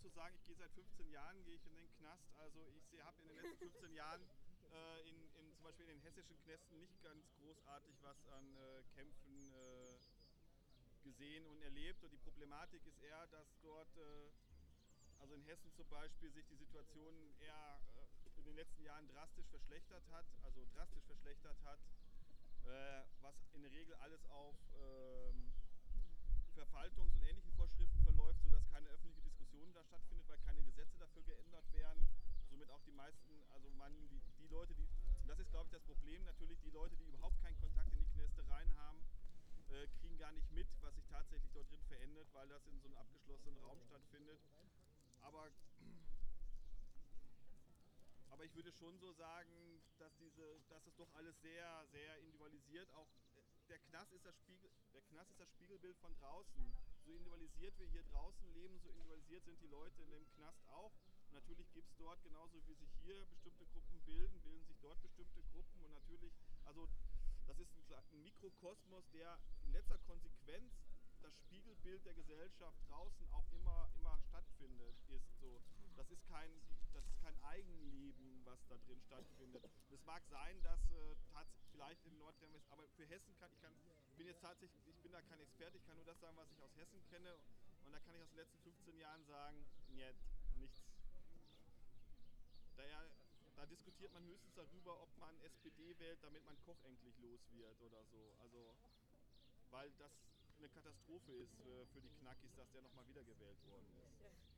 zu sagen, ich gehe seit fünfzehn Jahren, gehe ich in den Knast. Also ich habe in den letzten fünfzehn Jahren äh, in, in, zum Beispiel in den hessischen Knästen nicht ganz großartig was an äh, Kämpfen äh, gesehen und erlebt. Und die Problematik ist eher, dass dort, äh, also in Hessen zum Beispiel, sich die Situation eher äh, in den letzten Jahren drastisch verschlechtert hat, also drastisch verschlechtert hat, äh, was in der Regel alles auf ähm, Verwaltungs- und ähnlichen Vorschriften verläuft, sodass keine öffentliche Diskussion da stattfindet, weil keine Gesetze dafür geändert werden. Somit auch die meisten, also man, die, die Leute, die, und das ist glaube ich das Problem, natürlich die Leute, die überhaupt keinen Kontakt in die Knäste rein haben, äh, kriegen gar nicht mit, was sich tatsächlich dort drin verändert, weil das in so einem abgeschlossenen Raum stattfindet. Aber, aber ich würde schon so sagen, dass, diese, dass das doch alles sehr, sehr individualisiert, auch der Knast ist das Spiegel, der Knast ist das Spiegelbild von draußen. So individualisiert wir hier draußen leben, so individualisiert sind die Leute in dem Knast auch. Und natürlich gibt es dort, genauso wie sich hier bestimmte Gruppen bilden, bilden sich dort bestimmte Gruppen. Und natürlich, also das ist ein, ein Mikrokosmos, der in letzter Konsequenz das Spiegelbild der Gesellschaft draußen auch immer, immer stattfindet. Ist so. Das ist kein, das ist kein Eigenleben, was da drin stattfindet. Es mag sein, dass äh, tatsächlich vielleicht in Nordrhein-Westfalen, aber für Hessen kann ich kann, bin jetzt tatsächlich, ich bin da kein Experte, ich kann nur das sagen, was ich aus Hessen kenne. Und da kann ich aus den letzten fünfzehn Jahren sagen, нет, nichts. Daher, da diskutiert man höchstens darüber, ob man S P D wählt, damit man Koch endlich los wird oder so. Also, weil das eine Katastrophe ist für, für die Knackis, dass der nochmal wiedergewählt worden ist.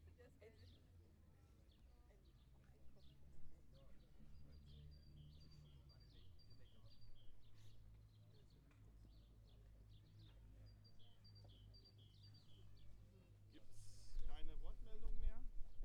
Gibt es keine Wortmeldung mehr?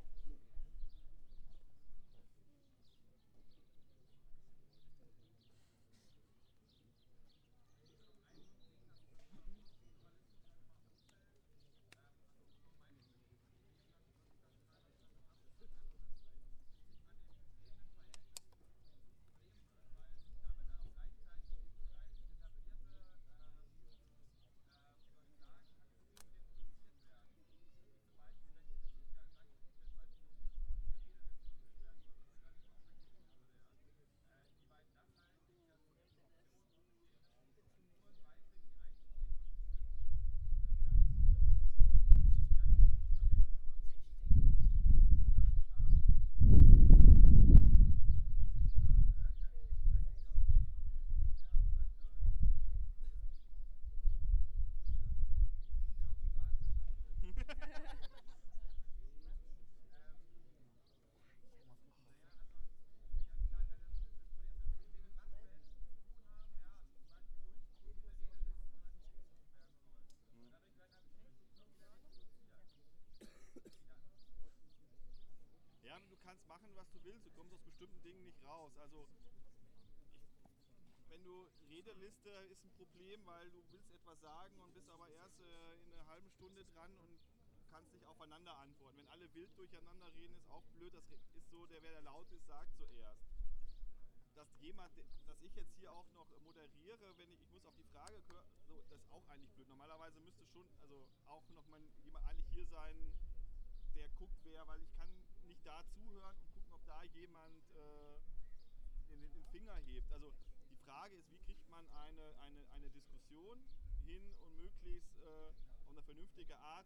Ja, du kannst machen, was du willst, du kommst aus bestimmten Dingen nicht raus. Also, ich, wenn du Redeliste ist ein Problem, weil du willst etwas sagen und bist aber erst äh, in einer halben Stunde dran und kannst nicht aufeinander antworten. Wenn alle wild durcheinander reden, ist auch blöd. Das ist so, der wer der laut ist, sagt zuerst. Dass jemand, dass ich jetzt hier auch noch moderiere, wenn ich, ich muss auf die Frage hören, so, das ist auch eigentlich blöd. Normalerweise müsste schon, also auch noch mal jemand eigentlich hier sein, der guckt, wer, weil ich kann nicht da zuhören und gucken, ob da jemand äh, den, den Finger hebt. Also die Frage ist, wie kriegt man eine, eine, eine Diskussion hin und möglichst äh, auf eine vernünftige Art.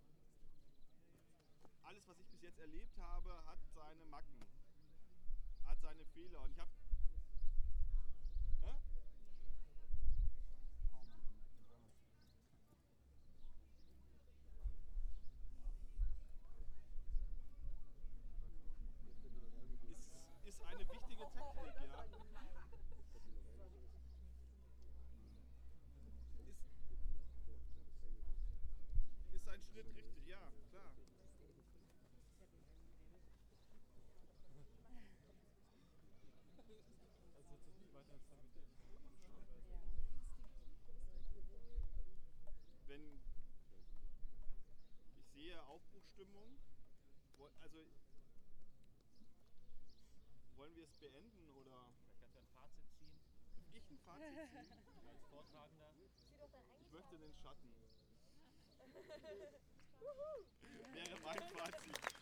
Alles, was ich bis jetzt erlebt habe, hat seine Macken, hat seine Fehler. Und ich habe ist eine wichtige Technik, ja. Ist, ist ein Schritt richtig, ja, klar. Wenn ich sehe Aufbruchsstimmung, also wollen wir es beenden oder? Vielleicht kannst du ein Fazit ziehen. Ich ein Fazit ziehen? Als Vortragender. Ich möchte den Schatten. Wäre mein Fazit.